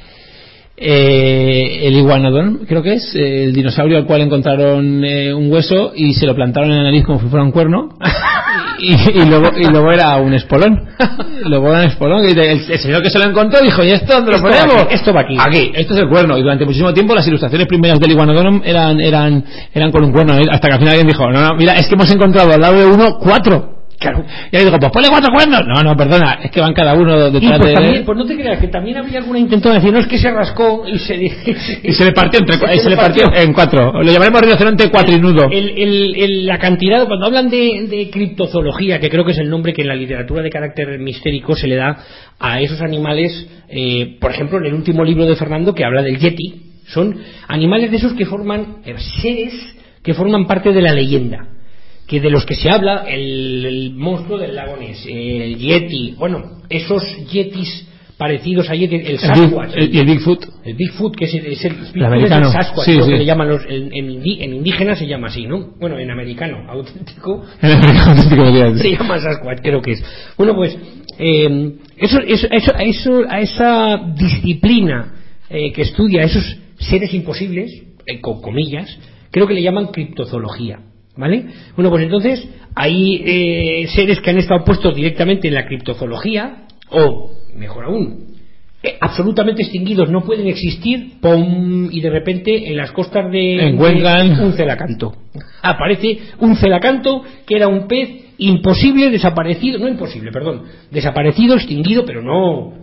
[SPEAKER 5] eh, el iguanodon, creo que es eh, el dinosaurio al cual encontraron eh, un hueso y se lo plantaron en la nariz como si fuera un cuerno. Y, y luego y luego era un espolón. Luego era un espolón. Y el, el señor que se lo encontró dijo, ¿y esto dónde lo
[SPEAKER 4] Esto
[SPEAKER 5] ponemos?
[SPEAKER 4] va aquí, esto va aquí.
[SPEAKER 5] Aquí, esto es el cuerno. Y durante muchísimo tiempo las ilustraciones primeras del iguanodon eran eran eran con un cuerno, hasta que al final alguien dijo, no, no, mira, es que hemos encontrado al lado de uno cuatro. Claro. Y ahí digo, pues ponle cuatro cuernos. No, no, perdona, es que van cada uno detrás
[SPEAKER 4] y pues
[SPEAKER 5] de...
[SPEAKER 4] también, pues no te creas, que también había alguna intento de decir, no, es que se rascó y se...
[SPEAKER 5] y se le partió, entre,
[SPEAKER 4] se,
[SPEAKER 5] y se le partió, partió en cuatro. Lo llamaremos rinoceronte cuatrinudo.
[SPEAKER 4] El, el, el, la cantidad, cuando hablan de, de criptozoología, que creo que es el nombre que en la literatura de carácter mistérico se le da a esos animales, eh, por ejemplo, en el último libro de Fernando, que habla del yeti, son animales de esos que forman, eh, seres que forman parte de la leyenda, que de los que se habla, el, el monstruo del lago Ness, el yeti, bueno, esos yetis parecidos a yeti, el Sasquatch,
[SPEAKER 5] el, el, el Bigfoot,
[SPEAKER 4] el Bigfoot, que es el, es el, Bigfoot
[SPEAKER 5] el americano,
[SPEAKER 4] es el Sasquatch,
[SPEAKER 5] sí,
[SPEAKER 4] creo
[SPEAKER 5] sí.
[SPEAKER 4] que le llaman los, en, en, indi, en indígena se llama así, ¿no? Bueno, en americano auténtico,
[SPEAKER 5] en americano auténtico
[SPEAKER 4] se llama Sasquatch, creo que es. Bueno, pues eh, eso, eso, eso, a, eso, a esa disciplina eh, que estudia esos seres imposibles, eh, con comillas, creo que le llaman criptozoología. ¿Vale? Bueno, pues entonces hay eh, seres que han estado puestos directamente en la criptozoología, o mejor aún, eh, absolutamente extinguidos, no pueden existir, ¡pum! Y de repente en las costas de,
[SPEAKER 5] en
[SPEAKER 4] de
[SPEAKER 5] Cuencan,
[SPEAKER 4] un celacanto aparece un celacanto que era un pez imposible, desaparecido, no imposible, perdón, desaparecido, extinguido, pero no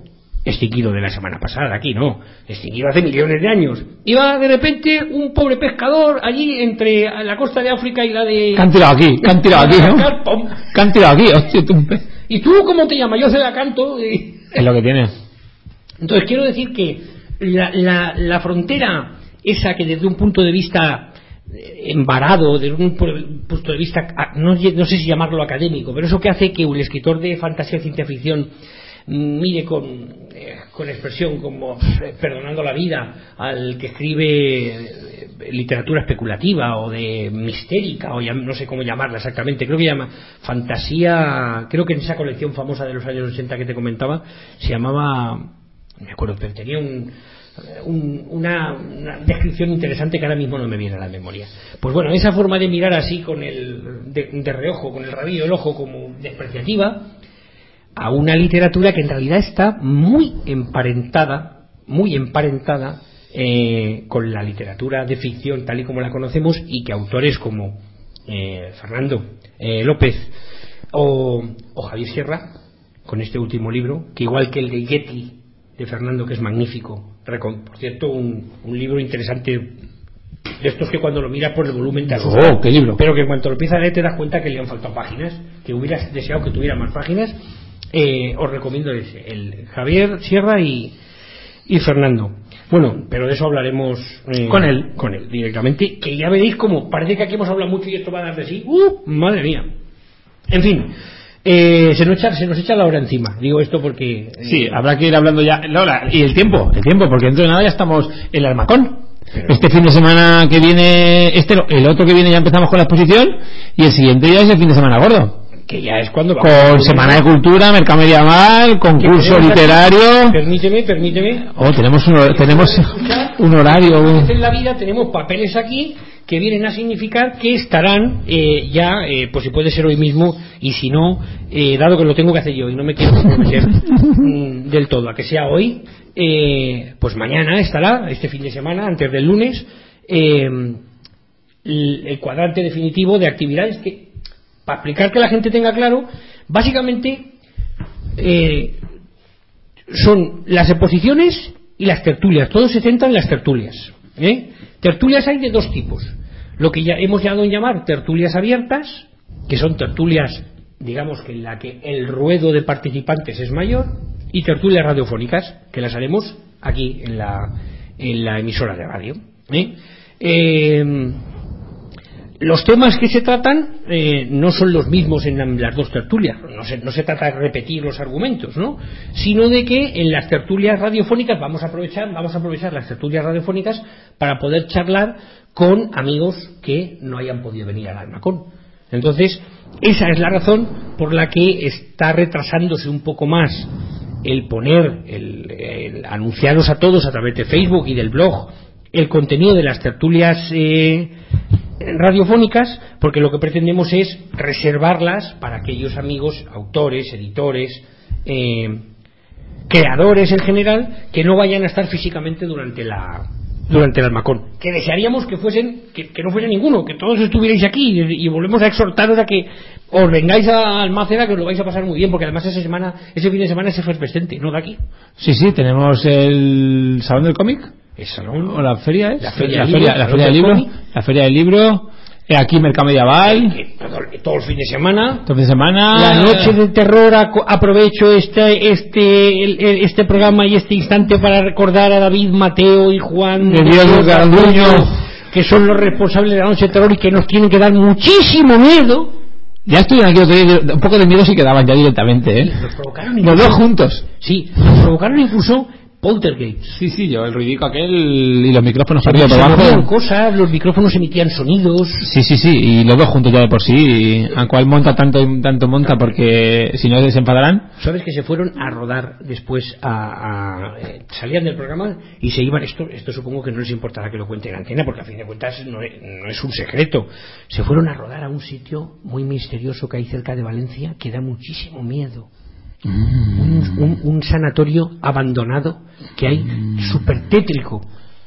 [SPEAKER 4] extinguido de la semana pasada, aquí no, extinguido hace millones de años. Iba de repente un pobre pescador allí entre la costa de África y la de...
[SPEAKER 5] ¿Qué han tirado aquí? ¿Qué han tirado aquí, no? ¿Qué han tirado aquí? Hostia, tú un pez.
[SPEAKER 4] ¿Y tú cómo te llamas? Yo se la canto. Y...
[SPEAKER 5] Es lo que tiene.
[SPEAKER 4] Entonces quiero decir que la, la, la frontera esa que desde un punto de vista embarado, desde un punto de vista, no, no sé si llamarlo académico, pero eso que hace que un escritor de fantasía y ciencia ficción mire con, eh, con expresión como eh, perdonando la vida al que escribe eh, literatura especulativa o de mistérica o ya, no sé cómo llamarla exactamente, creo que llama fantasía, creo que en esa colección famosa de los años ochenta que te comentaba se llamaba, no me acuerdo, pero tenía un, un, una, una descripción interesante que ahora mismo no me viene a la memoria. Pues bueno, esa forma de mirar así con el de, de reojo, con el rabillo del ojo como despreciativa a una literatura que en realidad está muy emparentada, muy emparentada eh, con la literatura de ficción tal y como la conocemos y que autores como eh, Fernando eh, López o, o Javier Sierra, con este último libro, que igual que el de Getty de Fernando, que es magnífico, por cierto, un, un libro interesante de estos que cuando lo miras por el volumen te asusta,
[SPEAKER 5] oh, ¿qué libro?
[SPEAKER 4] Pero que en cuanto lo empiezas a leer te das cuenta que le han faltado páginas, que hubieras deseado que tuviera más páginas. Eh, os recomiendo ese, el Javier Sierra y, y Fernando. Bueno, pero de eso hablaremos eh,
[SPEAKER 5] con él
[SPEAKER 4] con él directamente, que ya veréis como parece que aquí hemos hablado mucho y esto va a dar de sí. ¡Uh! Madre mía. En fin, eh, se, nos echa, se nos echa la hora encima. Digo esto porque... Eh,
[SPEAKER 5] sí, habrá que ir hablando ya. Lola, y el tiempo, el tiempo, porque dentro de nada ya estamos en el Almacón. Pero... Este fin de semana que viene, este el otro que viene ya empezamos con la exposición y el siguiente ya es el fin de semana gordo.
[SPEAKER 4] Que ya es cuando
[SPEAKER 5] vamos con Semana de Cultura, Mercado Medieval, concurso literario.
[SPEAKER 4] Permíteme, permíteme.
[SPEAKER 5] Oh, tenemos un, tenemos un horario. Un...
[SPEAKER 4] En la vida tenemos papeles aquí que vienen a significar que estarán eh, ya, eh, pues si puede ser hoy mismo, y si no, eh, dado que lo tengo que hacer yo y no me quiero comprometer mm, del todo a que sea hoy, eh, pues mañana estará, este fin de semana, antes del lunes, eh, el, el cuadrante definitivo de actividades que, para explicar que la gente tenga claro, básicamente eh, son las exposiciones y las tertulias. Todo se centra en las tertulias. ¿eh? Tertulias hay de dos tipos. Lo que ya hemos llegado a llamar tertulias abiertas, que son tertulias, digamos que en la que el ruedo de participantes es mayor, y tertulias radiofónicas, que las haremos aquí en la, en la emisora de radio. ¿eh? Eh, Los temas que se tratan eh, no son los mismos en las dos tertulias, no se, no se trata de repetir los argumentos, ¿no? Sino de que en las tertulias radiofónicas vamos a aprovechar, vamos a aprovechar las tertulias radiofónicas para poder charlar con amigos que no hayan podido venir al Almacón. Entonces, esa es la razón por la que está retrasándose un poco más el poner, el, el anunciaros a todos a través de Facebook y del blog el contenido de las tertulias eh, radiofónicas, porque lo que pretendemos es reservarlas para aquellos amigos, autores, editores, eh, creadores en general, que no vayan a estar físicamente durante la durante el Almacón, que desearíamos que fuesen que, que no fuese ninguno, que todos estuvierais aquí, y, y volvemos a exhortaros a que os vengáis a Almácera, que os lo vais a pasar muy bien, porque además esa semana, ese fin de semana es efervescente, ¿no? De aquí.
[SPEAKER 5] Sí, sí, tenemos el Salón del Cómic.
[SPEAKER 4] El salón
[SPEAKER 5] o la feria es
[SPEAKER 4] la feria,
[SPEAKER 5] la
[SPEAKER 4] libro,
[SPEAKER 5] feria, la feria del libro, cómic. La feria del libro, eh, aquí Mercado Medieval,
[SPEAKER 4] eh, todo, todo el fin de semana,
[SPEAKER 5] todo el fin de semana,
[SPEAKER 4] la noche del terror. Aprovecho este este el, este programa y este instante para recordar a David, Mateo y Juan
[SPEAKER 5] de Dios Garduño,
[SPEAKER 4] que son los responsables de la noche del terror y que nos tienen que dar muchísimo miedo.
[SPEAKER 5] Ya estuvieron aquí otro día, un poco de miedo sí que daban ya directamente, ¿eh?
[SPEAKER 4] Los provocaron
[SPEAKER 5] los dos juntos.
[SPEAKER 4] Sí, los provocaron incluso Poltergeist.
[SPEAKER 5] Sí, sí, yo, el ruidico aquel y los micrófonos
[SPEAKER 4] se
[SPEAKER 5] arriba por abajo.
[SPEAKER 4] Se movían cosas, los micrófonos emitían sonidos.
[SPEAKER 5] Sí, sí, sí, y los dos juntos ya de por sí. ¿A cuál monta tanto tanto monta? Porque si no se enfadarán.
[SPEAKER 4] ¿Sabes que se fueron a rodar después a... a eh, salían del programa y se iban... Esto esto supongo que no les importará que lo cuente en antena, porque a fin de cuentas no es, no es un secreto. Se fueron a rodar a un sitio muy misterioso que hay cerca de Valencia que da muchísimo miedo. Mm. Un, un, un sanatorio abandonado que hay, mm. súper tétrico.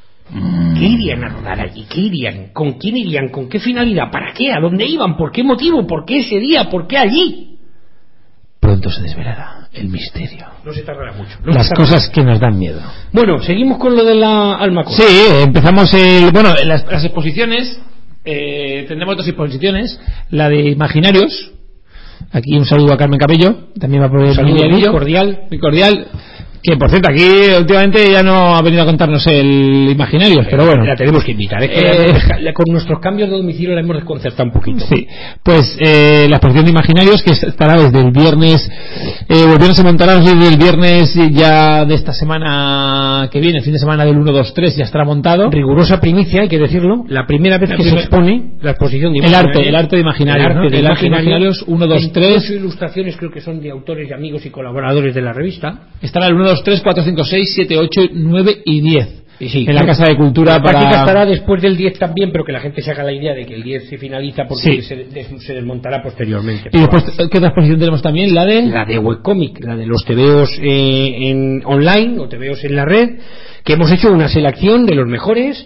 [SPEAKER 4] Mm. ¿Qué irían a rodar allí? ¿Qué irían? ¿Con quién irían? ¿Con qué finalidad? ¿Para qué? ¿A dónde iban? ¿Por qué motivo? ¿Por qué ese día? ¿Por qué allí?
[SPEAKER 5] pronto se desvelará el misterio.
[SPEAKER 4] No se tardará mucho. No
[SPEAKER 5] Las
[SPEAKER 4] tardará
[SPEAKER 5] cosas
[SPEAKER 4] mucho.
[SPEAKER 5] que nos dan miedo.
[SPEAKER 4] Bueno, seguimos con lo de la Almacoa.
[SPEAKER 5] Sí, empezamos el, bueno, las, las exposiciones. Eh, tendremos dos exposiciones. La de Imaginarios. Aquí un saludo a Carmen Cabello. También va por el
[SPEAKER 4] saludo muy
[SPEAKER 5] Diario.
[SPEAKER 4] cordial.
[SPEAKER 5] Muy cordial. Que por cierto, aquí últimamente ya no ha venido a contarnos el Imaginarios, pero bueno.
[SPEAKER 4] La tenemos que invitar. Es que
[SPEAKER 5] Eh,
[SPEAKER 4] la- con nuestros cambios de domicilio la hemos desconcertado un poquito.
[SPEAKER 5] Sí, pues eh, la exposición de Imaginarios, que estará desde el viernes, eh, el viernes se montará desde el viernes ya de esta semana que viene, el fin de semana del uno, dos, tres, ya estará montado.
[SPEAKER 4] Rigurosa primicia, hay que decirlo. La primera vez
[SPEAKER 5] La
[SPEAKER 4] que
[SPEAKER 5] primera-
[SPEAKER 4] se expone la exposición de
[SPEAKER 5] El
[SPEAKER 4] Imaginarios.
[SPEAKER 5] arte, el arte de Imaginarios,
[SPEAKER 4] El arte
[SPEAKER 5] ¿no?
[SPEAKER 4] de
[SPEAKER 5] El arte de Imaginarios, uno, dos,
[SPEAKER 4] veintiocho
[SPEAKER 5] tres.
[SPEAKER 4] ilustraciones creo que son de autores y amigos y colaboradores de la revista.
[SPEAKER 5] Estará el uno, dos, tres, cuatro, cinco, seis, siete, ocho, nueve y diez.
[SPEAKER 4] Y sí,
[SPEAKER 5] en la Casa de Cultura
[SPEAKER 4] la práctica
[SPEAKER 5] para...
[SPEAKER 4] estará después del diez también, pero que la gente se haga la idea de que el diez se finaliza porque
[SPEAKER 5] Sí.
[SPEAKER 4] se, des- se desmontará posteriormente.
[SPEAKER 5] Y después, ¿qué otra exposición tenemos también? La de...
[SPEAKER 4] La de webcomic, la de los tebeos eh, en online o tebeos en la red, que hemos hecho una selección de los mejores.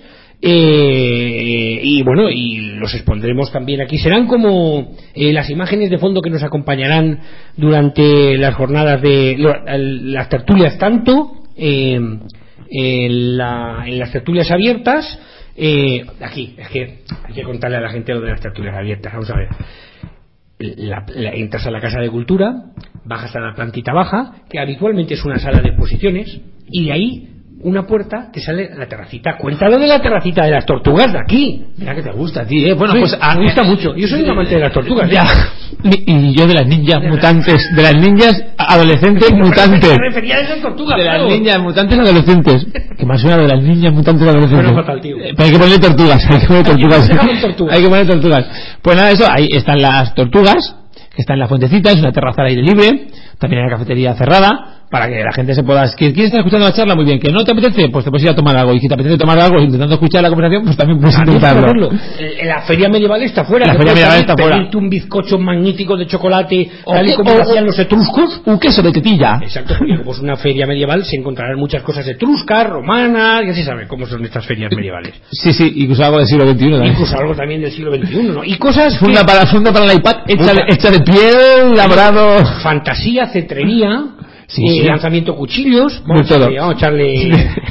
[SPEAKER 4] Eh, y bueno, y los expondremos también aquí. Serán como eh, las imágenes de fondo que nos acompañarán durante las jornadas de lo- al- las tertulias, tanto eh, en, la- en las tertulias abiertas. Eh, aquí, es que hay que contarle a la gente lo de las tertulias abiertas. Vamos a ver. La, la- entras a la Casa de Cultura, bajas a la plantita baja, que habitualmente es una sala de exposiciones, y de ahí una puerta te sale a la terracita. Cuéntalo de la terracita de las tortugas de aquí.
[SPEAKER 5] Mira que te gusta a ti, ¿eh? Bueno,
[SPEAKER 4] Sí,
[SPEAKER 5] pues a,
[SPEAKER 4] me gusta mucho. Yo soy un amante de las tortugas.
[SPEAKER 5] Ya. Y, y yo de las ninjas mutantes, de las ninjas adolescentes mutantes.
[SPEAKER 4] Me refería a esas tortugas.
[SPEAKER 5] De las
[SPEAKER 4] claro.
[SPEAKER 5] ninjas mutantes adolescentes. Que más suena de las ninjas mutantes adolescentes.
[SPEAKER 4] Bueno, fatal, tío.
[SPEAKER 5] Eh, Pero hay que ponerle tortugas. Hay que poner tortugas.
[SPEAKER 4] Déjame tortugas.
[SPEAKER 5] Hay que poner tortugas. Pues nada, eso. Ahí están las tortugas, que están en la fuentecita. Es una terraza al aire libre. También hay una cafetería cerrada. Para que la gente se pueda... Que quieres estar escuchando la charla, muy bien. Que no te apetece, pues te puedes ir a tomar algo. Y si te apetece tomar algo intentando escuchar la conversación, pues también puedes
[SPEAKER 4] También puedes
[SPEAKER 5] intentarlo.
[SPEAKER 4] hacerlo. Eh, La feria medieval está fuera.
[SPEAKER 5] La
[SPEAKER 4] que
[SPEAKER 5] feria
[SPEAKER 4] puedes
[SPEAKER 5] medieval
[SPEAKER 4] salir,
[SPEAKER 5] está fuera.
[SPEAKER 4] pedirte un bizcocho magnífico de chocolate,
[SPEAKER 5] O
[SPEAKER 4] tal y
[SPEAKER 5] que-
[SPEAKER 4] como
[SPEAKER 5] o-
[SPEAKER 4] lo hacían los etruscos.
[SPEAKER 5] Un queso de tetilla.
[SPEAKER 4] Exacto, porque como es una feria medieval se encontrarán muchas cosas etruscas, romanas, ya se sabe cómo son estas ferias medievales.
[SPEAKER 5] Sí, sí, incluso algo del siglo veintiuno también.
[SPEAKER 4] Incluso algo también del siglo veintiuno, ¿no? Y cosas
[SPEAKER 5] Funda
[SPEAKER 4] que-
[SPEAKER 5] para, funda para el iPad, hecha,
[SPEAKER 4] Funda.
[SPEAKER 5] de- hecha de piel, labrado.
[SPEAKER 4] fantasía, cetrería,
[SPEAKER 5] Sí,
[SPEAKER 4] eh,
[SPEAKER 5] sí.
[SPEAKER 4] lanzamiento cuchillos,
[SPEAKER 5] De
[SPEAKER 4] vamos, a
[SPEAKER 5] todo.
[SPEAKER 4] echarle- vamos a echarle...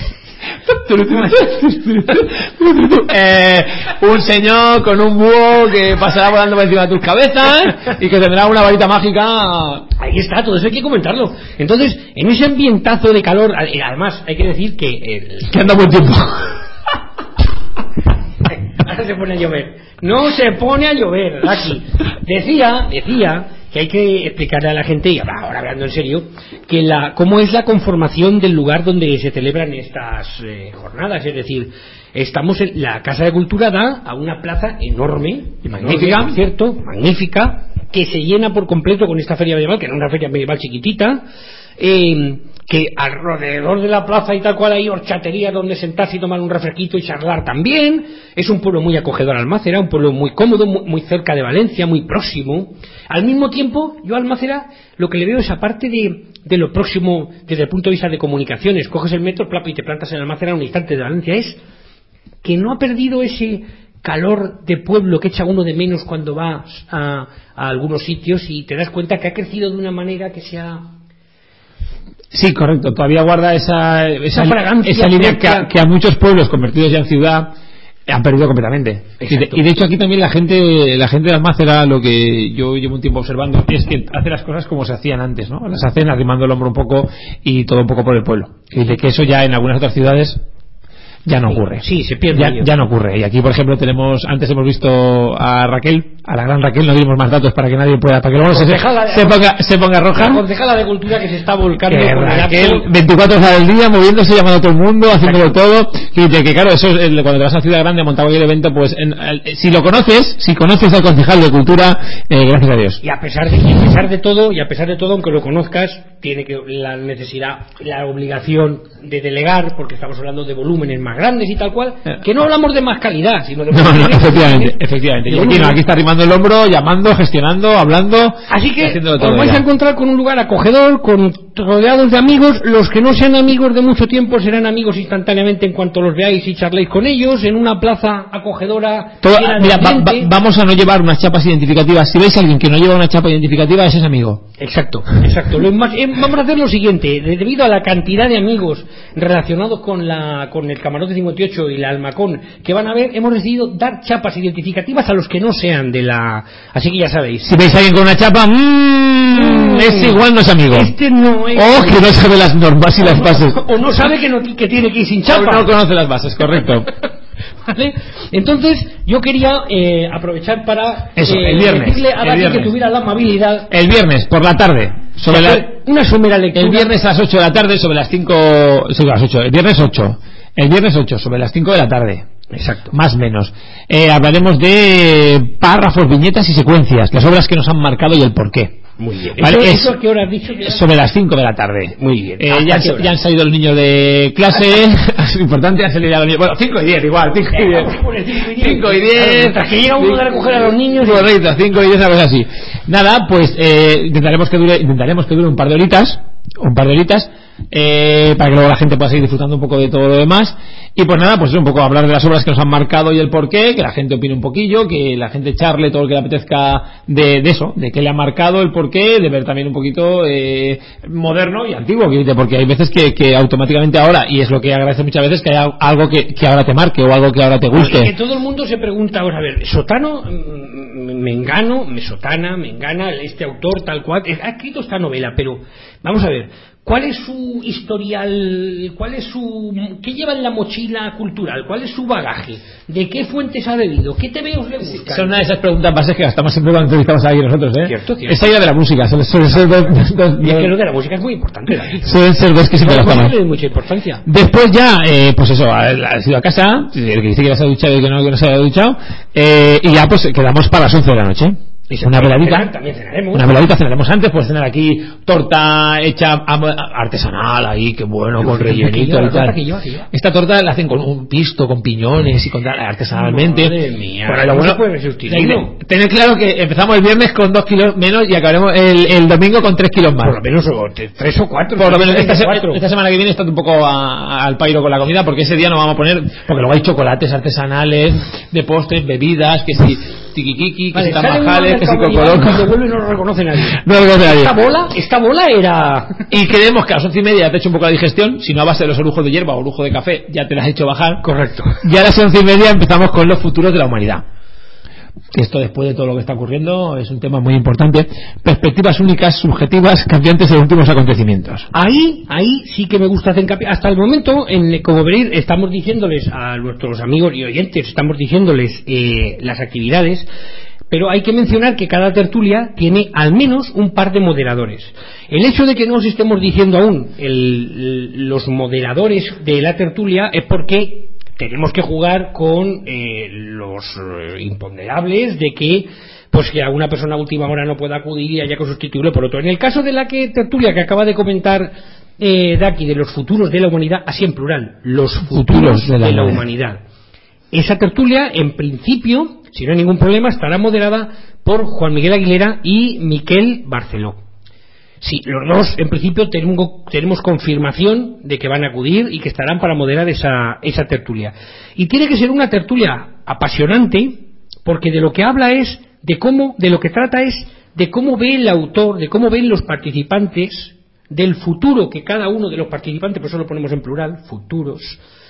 [SPEAKER 5] eh, un señor con un búho que pasará volando por encima de tus cabezas y que tendrá una varita mágica.
[SPEAKER 4] Ahí está, todo eso hay que comentarlo. Entonces, en ese ambientazo de calor, a- además hay que decir que el...
[SPEAKER 5] Que anda buen tiempo.
[SPEAKER 4] Ahora se pone a llover. No se pone a llover, aquí. Decía, decía que hay que explicarle a la gente, y ahora hablando en serio, que la, cómo es la conformación del lugar donde se celebran estas eh, jornadas. Es decir, estamos en la Casa de Cultura, da a una plaza enorme,
[SPEAKER 5] Y magnífica.
[SPEAKER 4] enorme, por cierto, magnífica, que se llena por completo con esta feria medieval, que no es una feria medieval chiquitita. Eh, que alrededor de la plaza y tal cual hay horchatería donde sentarse y tomar un refresquito y charlar también. Es un pueblo muy acogedor, Almácera, un pueblo muy cómodo, muy, muy cerca de Valencia, muy próximo. Al mismo tiempo, yo a Almácera lo que le veo es aparte de, de lo próximo desde el punto de vista de comunicaciones, coges el metro, plapa, y te plantas en Almácera a un instante de Valencia, es que no ha perdido ese calor de pueblo que echa uno de menos cuando vas a, a algunos sitios, y te das cuenta que ha crecido de una manera que se ha...
[SPEAKER 5] Sí, correcto. Todavía guarda esa, esa,
[SPEAKER 4] Esa fragancia
[SPEAKER 5] esa línea que a,
[SPEAKER 4] propia.
[SPEAKER 5] que a muchos pueblos convertidos ya en ciudad han perdido completamente. Y de,
[SPEAKER 4] Exacto.
[SPEAKER 5] y de hecho aquí también la gente la gente de Almácera, lo que yo llevo un tiempo observando, es que hace las cosas como se hacían antes, ¿no? Las hacen arrimando el hombro un poco y todo un poco por el pueblo. Y de que eso ya en algunas otras ciudades ya no ocurre.
[SPEAKER 4] Sí, se pierde.
[SPEAKER 5] Ya, ya no ocurre. Y aquí, por ejemplo, tenemos, antes hemos visto a Raquel, a la gran Raquel, no dimos más datos para que nadie pueda, para que luego se,
[SPEAKER 4] Concejala de-
[SPEAKER 5] se ponga, se ponga roja.
[SPEAKER 4] La concejala de Cultura que se está volcando
[SPEAKER 5] Que
[SPEAKER 4] con el
[SPEAKER 5] Raquel,
[SPEAKER 4] acto.
[SPEAKER 5] veinticuatro horas al día, moviéndose, llamando a todo el mundo, haciéndolo todo. Y de que, claro, eso es, el- cuando te vas a Ciudad Grande a montar cualquier evento, pues, en- el- si lo conoces, si conoces al concejal de Cultura, eh, gracias a Dios.
[SPEAKER 4] Y a pesar de, y a pesar de todo, y a pesar de todo, aunque lo conozcas, tiene que la necesidad, la obligación de delegar, porque estamos hablando de volúmenes más grandes y tal cual,
[SPEAKER 5] Eh.
[SPEAKER 4] que no hablamos de más calidad, sino de
[SPEAKER 5] No, no,
[SPEAKER 4] volúmenes,
[SPEAKER 5] efectivamente, efectivamente.
[SPEAKER 4] de
[SPEAKER 5] Y aquí no,
[SPEAKER 4] volúmenes.
[SPEAKER 5] aquí está arrimando el hombro, llamando, gestionando, hablando.
[SPEAKER 4] Así
[SPEAKER 5] y
[SPEAKER 4] que
[SPEAKER 5] haciéndolo
[SPEAKER 4] os
[SPEAKER 5] todo
[SPEAKER 4] vais
[SPEAKER 5] ya.
[SPEAKER 4] a encontrar con un lugar acogedor, con rodeados de amigos. Los que no sean amigos de mucho tiempo serán amigos instantáneamente en cuanto los veáis y charléis con ellos, en una plaza acogedora.
[SPEAKER 5] Todo, mira, va, va, vamos a no llevar unas chapas identificativas. Si veis a alguien que no lleva una chapa identificativa, ese es amigo.
[SPEAKER 4] Exacto, exacto. Lo más, eh, vamos a hacer lo siguiente: debido a la cantidad de amigos relacionados con la con el Camarote cincuenta y ocho y la Almacón que van a ver, hemos decidido dar chapas identificativas a los que no sean de la. Así que ya sabéis.
[SPEAKER 5] Si veis a alguien con una chapa, mmm, mm, este igual no es amigo.
[SPEAKER 4] Este no es.
[SPEAKER 5] O que no sabe las normas y las bases.
[SPEAKER 4] O no sabe que, no, que tiene que ir sin chapa.
[SPEAKER 5] O no conoce las bases, correcto.
[SPEAKER 4] ¿Vale? Entonces yo quería eh, aprovechar para
[SPEAKER 5] Eso,
[SPEAKER 4] eh,
[SPEAKER 5] el viernes,
[SPEAKER 4] decirle a
[SPEAKER 5] el
[SPEAKER 4] Dani
[SPEAKER 5] viernes.
[SPEAKER 4] que tuviera la amabilidad
[SPEAKER 5] el viernes por la tarde sobre la,
[SPEAKER 4] una somera lectura.
[SPEAKER 5] el viernes a las ocho de la tarde sobre las cinco, sí, a las ocho, el viernes ocho, el viernes ocho sobre las cinco de la tarde.
[SPEAKER 4] Exacto.
[SPEAKER 5] Más o menos. Eh, hablaremos de párrafos, viñetas y secuencias, las obras que nos han marcado y el porqué.
[SPEAKER 4] Muy bien.
[SPEAKER 5] Vale,
[SPEAKER 4] ¿Eso,
[SPEAKER 5] es,
[SPEAKER 4] ¿Eso a qué hora has dicho? Que
[SPEAKER 5] sobre las cinco de la tarde.
[SPEAKER 4] Muy bien.
[SPEAKER 5] Eh, ya, ya han salido los niños de clase. Es importante, han salido ya los niños. Bueno, cinco y diez, igual. cinco y diez. cinco y diez.
[SPEAKER 4] Hasta que llega uno de recoger a los niños.
[SPEAKER 5] Correcto, cinco y diez, una cosa así. Nada, pues eh, intentaremos que dure intentaremos que dure un par de horitas. Un par de horitas. Eh, para que luego la gente pueda seguir disfrutando un poco de todo lo demás. Y pues nada, pues es un poco hablar de las obras que nos han marcado y el porqué, que la gente opine un poquillo, que la gente charle todo lo que le apetezca de, de eso, de qué le ha marcado el porqué, de ver también un poquito eh, moderno y antiguo, porque hay veces que, que automáticamente ahora, y es lo que agradece muchas veces, que haya algo que, que ahora te marque o algo que ahora te guste.
[SPEAKER 4] Y que todo el mundo se pregunta, ahora a ver, Sotano, Mengano, Mesotana, Mengana, este autor tal cual, ha escrito esta novela, pero vamos a ver, ¿cuál es su historial? ¿Cuál es su qué lleva en la mochila cultural? ¿Cuál es su bagaje? ¿De qué fuentes ha bebido? ¿Qué tebeos le gustan?
[SPEAKER 5] Son una de esas preguntas bases que gastamos siempre cuando entrevistamos a alguien nosotros, ¿eh?
[SPEAKER 4] Cierto, cierto.
[SPEAKER 5] Esa idea de la música, suele ser dos, dos, dos,
[SPEAKER 4] y es que lo de la música es muy importante, David.
[SPEAKER 5] Suelen ser dos que siempre
[SPEAKER 4] no,
[SPEAKER 5] gastamos.
[SPEAKER 4] No tiene mucha importancia.
[SPEAKER 5] Después ya, eh, pues eso, has ido a casa, el que dice que ya se ha duchado y que no, que no se ha duchado, eh, y ya pues quedamos para las once de la noche. Una veladita,
[SPEAKER 4] también cenaremos.
[SPEAKER 5] Una veladita cenaremos antes, pues cenar aquí torta hecha artesanal ahí, qué bueno, con rellenito y tal.
[SPEAKER 4] Que lleva, que lleva.
[SPEAKER 5] Esta torta la hacen con un pisto, con piñones y con tal, artesanalmente.
[SPEAKER 4] Madre mía,
[SPEAKER 5] bueno, lo
[SPEAKER 4] no
[SPEAKER 5] bueno,
[SPEAKER 4] se puede sustituirlo.
[SPEAKER 5] Tener claro que empezamos el viernes con dos kilos menos y acabaremos el, el domingo con tres kilos más.
[SPEAKER 4] Por lo menos o tres o cuatro.
[SPEAKER 5] Por lo menos esta, se, esta semana que viene está un poco a, a, al pairo con la comida, porque ese día nos vamos a poner, porque luego hay chocolates artesanales, de postres, bebidas, que si tiquiquiqui, que
[SPEAKER 4] vale,
[SPEAKER 5] si tamajales, que si cocoroco.
[SPEAKER 4] Cuando vuelve no lo reconoce nadie.
[SPEAKER 5] No lo reconoce nadie.
[SPEAKER 4] Esta bola, esta bola era.
[SPEAKER 5] Y creemos que a las once y media te ha hecho un poco la digestión, si no a base de los orujos de hierba o orujo de café, ya te la has hecho bajar.
[SPEAKER 4] Correcto.
[SPEAKER 5] Y a las once y media empezamos con los futuros de la humanidad. Esto, después de todo lo que está ocurriendo, es un tema muy importante. Perspectivas únicas, subjetivas, cambiantes de los últimos acontecimientos.
[SPEAKER 4] Ahí, ahí sí que me gusta hacer hincapié. Hasta el momento, en, como veréis, estamos diciéndoles a nuestros amigos y oyentes, estamos diciéndoles eh, las actividades, pero hay que mencionar que cada tertulia tiene al menos un par de moderadores. El hecho de que no os estemos diciendo aún el, los moderadores de la tertulia es porque tenemos que jugar con eh, los eh, imponderables de que pues que alguna persona a última hora no pueda acudir y haya que sustituirlo por otro. En el caso de la que tertulia que acaba de comentar eh, Daki, de los futuros de la humanidad, así en plural, los futuros, futuros de la, de la humanidad. Esa tertulia, en principio, si no hay ningún problema, estará moderada por Juan Miguel Aguilera y Miquel Barceló. Sí, los dos, en principio, tengo, tenemos confirmación de que van a acudir y que estarán para moderar esa, esa tertulia. Y tiene que ser una tertulia apasionante, porque de lo que habla es de cómo, de lo que trata es de cómo ve el autor, de cómo ven los participantes, del futuro que cada uno de los participantes, por eso lo ponemos en plural, futuros,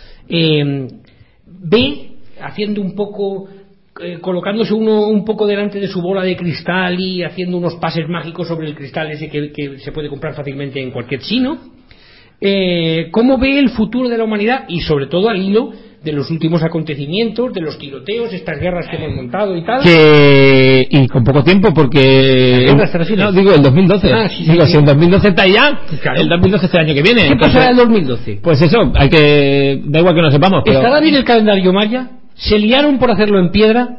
[SPEAKER 4] eh, ve, haciendo un poco... Eh, colocándose uno un poco delante de su bola de cristal y haciendo unos pases mágicos sobre el cristal ese que, que se puede comprar fácilmente en cualquier chino, eh, cómo ve el futuro de la humanidad y sobre todo al hilo de los últimos acontecimientos, de los tiroteos, estas guerras que hemos montado y tal.
[SPEAKER 5] Que, y con poco tiempo, porque
[SPEAKER 4] el,
[SPEAKER 5] no, digo el dos mil doce.
[SPEAKER 4] Ah, sí, sí,
[SPEAKER 5] digo,
[SPEAKER 4] sí.
[SPEAKER 5] si el dos mil doce está ya,
[SPEAKER 4] claro.
[SPEAKER 5] El dos mil doce es el año que viene.
[SPEAKER 4] ¿Qué pasará el dos mil doce?
[SPEAKER 5] Pues eso, hay que, da igual que no sepamos. Pero...
[SPEAKER 4] ¿Estará bien el calendario maya? ¿Se liaron por hacerlo en piedra?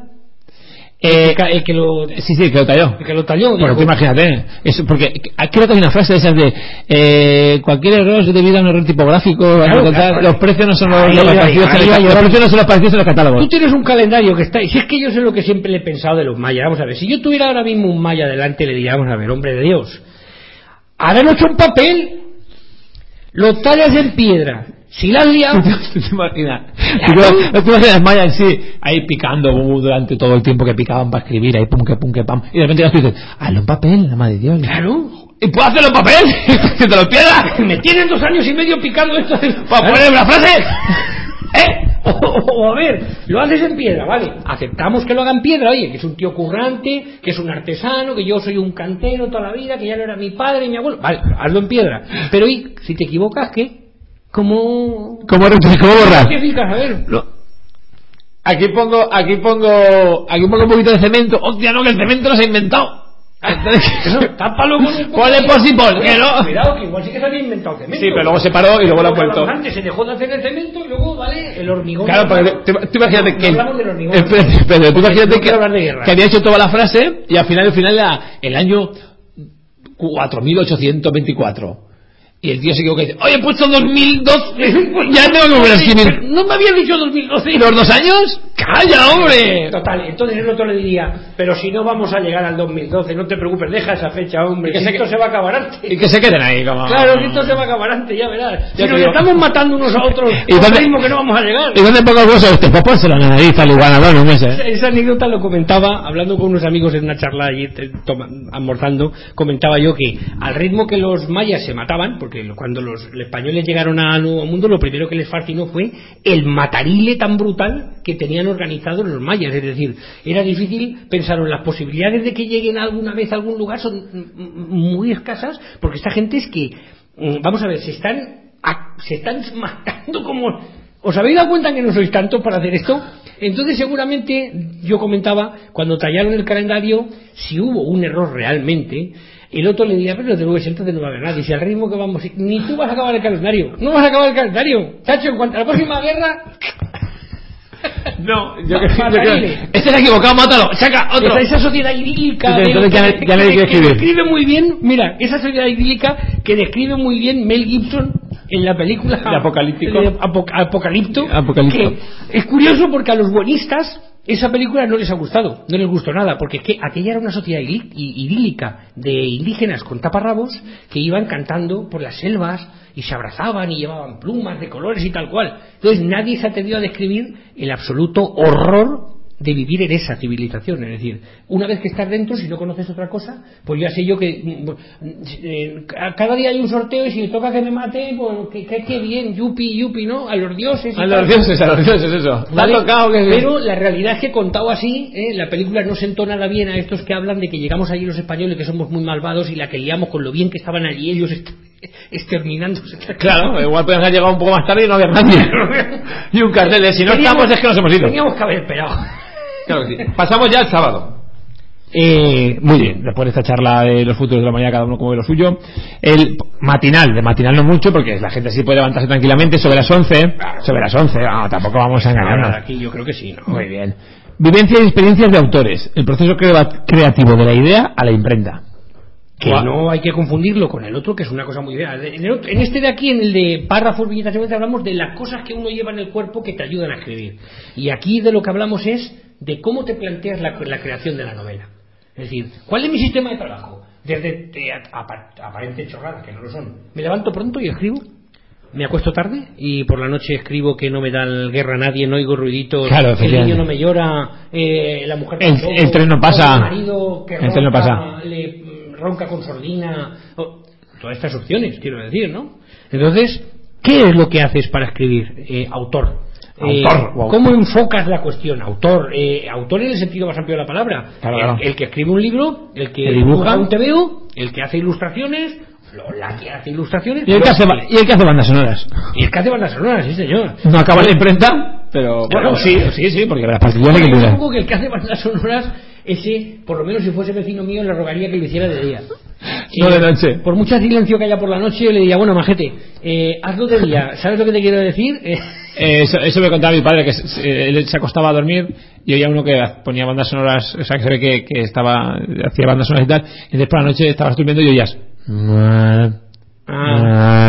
[SPEAKER 5] Eh,
[SPEAKER 4] el, que lo,
[SPEAKER 5] sí, sí, que lo talló.
[SPEAKER 4] El que lo talló.
[SPEAKER 5] Bueno, tú imagínate. Eso, porque creo que hay una frase de esas de eh, cualquier error es debido a un error tipográfico. Claro, claro, los precios no son los, ahí, los, ahí, parecidos ahí, ahí, los precios no son los parecidos en los catálogos.
[SPEAKER 4] Tú tienes un calendario que está. Y si es que yo sé lo que siempre le he pensado de los mayas. Vamos a ver, si yo tuviera ahora mismo un maya delante, le diría, vamos a ver, hombre de Dios, Ahora lo he hecho en papel. Lo tallas en piedra. Si la has liado.
[SPEAKER 5] ¿Te imaginas? No te imaginas Mayas sí, ahí picando uh, durante todo el tiempo que picaban para escribir, ahí pum que pum que pam. Y de repente ya tú dices, hazlo en papel, la madre de Dios.
[SPEAKER 4] Claro.
[SPEAKER 5] ¿Y puedo hacerlo en papel? ¿Que te lo pierdas?
[SPEAKER 4] Me tienen dos años y medio picando esto.
[SPEAKER 5] ¿Para poner una frase?
[SPEAKER 4] ¿Eh? O, o, o a ver, lo haces en piedra, vale. Aceptamos que lo haga en piedra, oye, que es un tío currante, que es un artesano, que yo soy un cantero toda la vida, que ya no era mi padre y mi abuelo. Vale, hazlo en piedra. Pero y si te equivocas, ¿qué? ¿Cómo?
[SPEAKER 5] ¿Cómo, cómo borrar?
[SPEAKER 4] ¿Qué fijas? A ver.
[SPEAKER 5] No. Aquí pongo, aquí pongo, aquí pongo un poquito de cemento. Hostia, no, que el cemento lo se ha inventado.
[SPEAKER 4] Eso, tápalo con un poco.
[SPEAKER 5] Ponle posipol, que no.
[SPEAKER 4] Cuidado, que igual sí que se había inventado cemento.
[SPEAKER 5] Sí, pero luego se paró y luego lo ha vuelto.
[SPEAKER 4] Antes se dejó de hacer el cemento y luego, vale, el hormigón.
[SPEAKER 5] Claro, porque tú imagínate
[SPEAKER 4] no,
[SPEAKER 5] que.
[SPEAKER 4] No hablamos del hormigón.
[SPEAKER 5] Espérate, pero tú imagínate
[SPEAKER 4] no
[SPEAKER 5] que, que había hecho toda la frase y al final, al final era el año cuatro mil ochocientos veinticuatro. Y el tío se equivocó y dice, oye, he puesto dos mil doce, ya tengo que volver a escribir.
[SPEAKER 4] ¿No me habías dicho dos mil doce?
[SPEAKER 5] ¿Los dos años? ¡Calla, hombre!
[SPEAKER 4] Total, entonces el otro le diría, pero si no vamos a llegar al dos mil doce, no te preocupes, deja esa fecha, hombre, que, que esto que... se va a acabar antes.
[SPEAKER 5] Y que se queden ahí, como...
[SPEAKER 4] Claro, que esto se va a acabar antes, ya verás. Si
[SPEAKER 5] ya
[SPEAKER 4] nos
[SPEAKER 5] digo...
[SPEAKER 4] estamos matando unos a otros,
[SPEAKER 5] ¿Y dónde...
[SPEAKER 4] mismo que no vamos a llegar.
[SPEAKER 5] ¿Y dónde pongo el hueso este? Pues pónselo en la nariz al iguanadón un mes, ¿eh?
[SPEAKER 4] Esa anécdota lo comentaba, hablando con unos amigos en una charla allí, toma, almorzando, comentaba yo que al ritmo que los mayas se mataban, porque cuando los los españoles llegaron al Nuevo Mundo, lo primero que les fascinó fue el matarile tan brutal que tenían organizado los mayas. Es decir, era difícil pensar en las posibilidades de que lleguen alguna vez a algún lugar, son muy escasas, porque esta gente es que, vamos a ver, se están se están matando como... ¿Os habéis dado cuenta que no sois tantos para hacer esto? Entonces seguramente, yo comentaba, cuando tallaron el calendario, si hubo un error realmente, el otro le diría, pero no te lo entonces no va a haber nadie, si al ritmo que vamos, ni tú vas a acabar el calendario, no vas a acabar el calendario, chacho, en cuanto a la próxima guerra...
[SPEAKER 5] No, yo creo que este se ha equivocado, mátalo, saca otro.
[SPEAKER 4] Esa, esa sociedad idílica
[SPEAKER 5] entonces ya,
[SPEAKER 4] que,
[SPEAKER 5] ya le
[SPEAKER 4] que,
[SPEAKER 5] que
[SPEAKER 4] que describe muy bien, mira, esa sociedad idílica que describe muy bien Mel Gibson en la película
[SPEAKER 5] el Apocalíptico,
[SPEAKER 4] el Apoc Apocalipto,
[SPEAKER 5] Apocalipto,
[SPEAKER 4] que es curioso porque a los buenistas esa película no les ha gustado, no les gustó nada, porque es que aquella era una sociedad idílica de indígenas con taparrabos que iban cantando por las selvas y se abrazaban y llevaban plumas de colores y tal cual. Entonces nadie se ha atrevido a describir el absoluto horror de vivir en esa civilización. Es decir, una vez que estás dentro, si no conoces otra cosa, pues ya sé yo que eh, cada día hay un sorteo y si me toca que me mate, pues que, que, que bien, yupi, yupi, ¿no? A los dioses.
[SPEAKER 5] A los dioses, a los dioses, eso.
[SPEAKER 4] ¿Vale?
[SPEAKER 5] Tocado que...
[SPEAKER 4] Pero la realidad es que contado así, ¿eh? La película no sentó nada bien a estos que hablan de que llegamos allí los españoles, que somos muy malvados y la que liamos con lo bien que estaban allí ellos est exterminándose.
[SPEAKER 5] Claro, igual pueden haber llegado un poco más tarde y no había nadie. Y un cartel de si no
[SPEAKER 4] teníamos,
[SPEAKER 5] estamos es que nos hemos ido.
[SPEAKER 4] Teníamos que haber esperado.
[SPEAKER 5] Claro que sí. Pasamos ya al sábado. Eh, muy bien, después de esta charla de los futuros de la mañana, cada uno como ve lo suyo. El matinal, de matinal no mucho, porque la gente sí puede levantarse tranquilamente sobre las once. Sobre las once, no, tampoco vamos a engañarnos.
[SPEAKER 4] Ahora, aquí yo creo que sí, ¿no?
[SPEAKER 5] Muy bien. Vivencias y experiencias de autores. El proceso creativo de la idea a la imprenta.
[SPEAKER 4] Que no hay que confundirlo con el otro, que es una cosa muy real. En, el otro, en este de aquí, en el de párrafos, viñetas, hablamos de las cosas que uno lleva en el cuerpo que te ayudan a escribir. Y aquí de lo que hablamos es de cómo te planteas la, la creación de la novela. Es decir, ¿cuál es mi sistema de trabajo? Desde de, aparentes chorradas, que no lo son. Me levanto pronto y escribo. Me acuesto tarde y por la noche escribo que no me da guerra a nadie, no oigo ruiditos,
[SPEAKER 5] claro,
[SPEAKER 4] el niño no me llora, eh, la mujer
[SPEAKER 5] el,
[SPEAKER 4] tampoco,
[SPEAKER 5] el tren no pasa,
[SPEAKER 4] el marido que
[SPEAKER 5] el tren no pasa.
[SPEAKER 4] Le, ronca con sordina, oh, todas estas opciones, quiero decir, ¿no? Entonces, ¿qué es lo que haces para escribir? Eh, autor. Eh,
[SPEAKER 5] autor wow.
[SPEAKER 4] ¿Cómo enfocas la cuestión? Autor, eh, autor en el sentido más amplio de la palabra.
[SPEAKER 5] Claro,
[SPEAKER 4] el,
[SPEAKER 5] claro.
[SPEAKER 4] el que escribe un libro, el que
[SPEAKER 5] el dibuja
[SPEAKER 4] un T V O, el que hace ilustraciones, la que hace ilustraciones
[SPEAKER 5] y el que hace, y el que hace bandas sonoras.
[SPEAKER 4] Y el que hace bandas sonoras, sí señor.
[SPEAKER 5] No acaba la imprenta, pero
[SPEAKER 4] bueno,
[SPEAKER 5] bueno, sí, sí, sí, porque las partículas
[SPEAKER 4] bueno,
[SPEAKER 5] que
[SPEAKER 4] yo supongo que el que hace bandas sonoras, ese, por lo menos si fuese vecino mío, le rogaría que lo hiciera de día.
[SPEAKER 5] No de noche.
[SPEAKER 4] Por mucho silencio que haya por la noche, yo le diría, bueno, majete, eh, hazlo de día. ¿Sabes lo que te quiero decir? Eh,
[SPEAKER 5] eh, eso, eso me contaba mi padre, que se, él se acostaba a dormir y oía uno que ponía bandas sonoras, o sea, que se ve que, que estaba, hacía bandas sonoras y tal, y después por la noche estabas durmiendo y oías... Ah.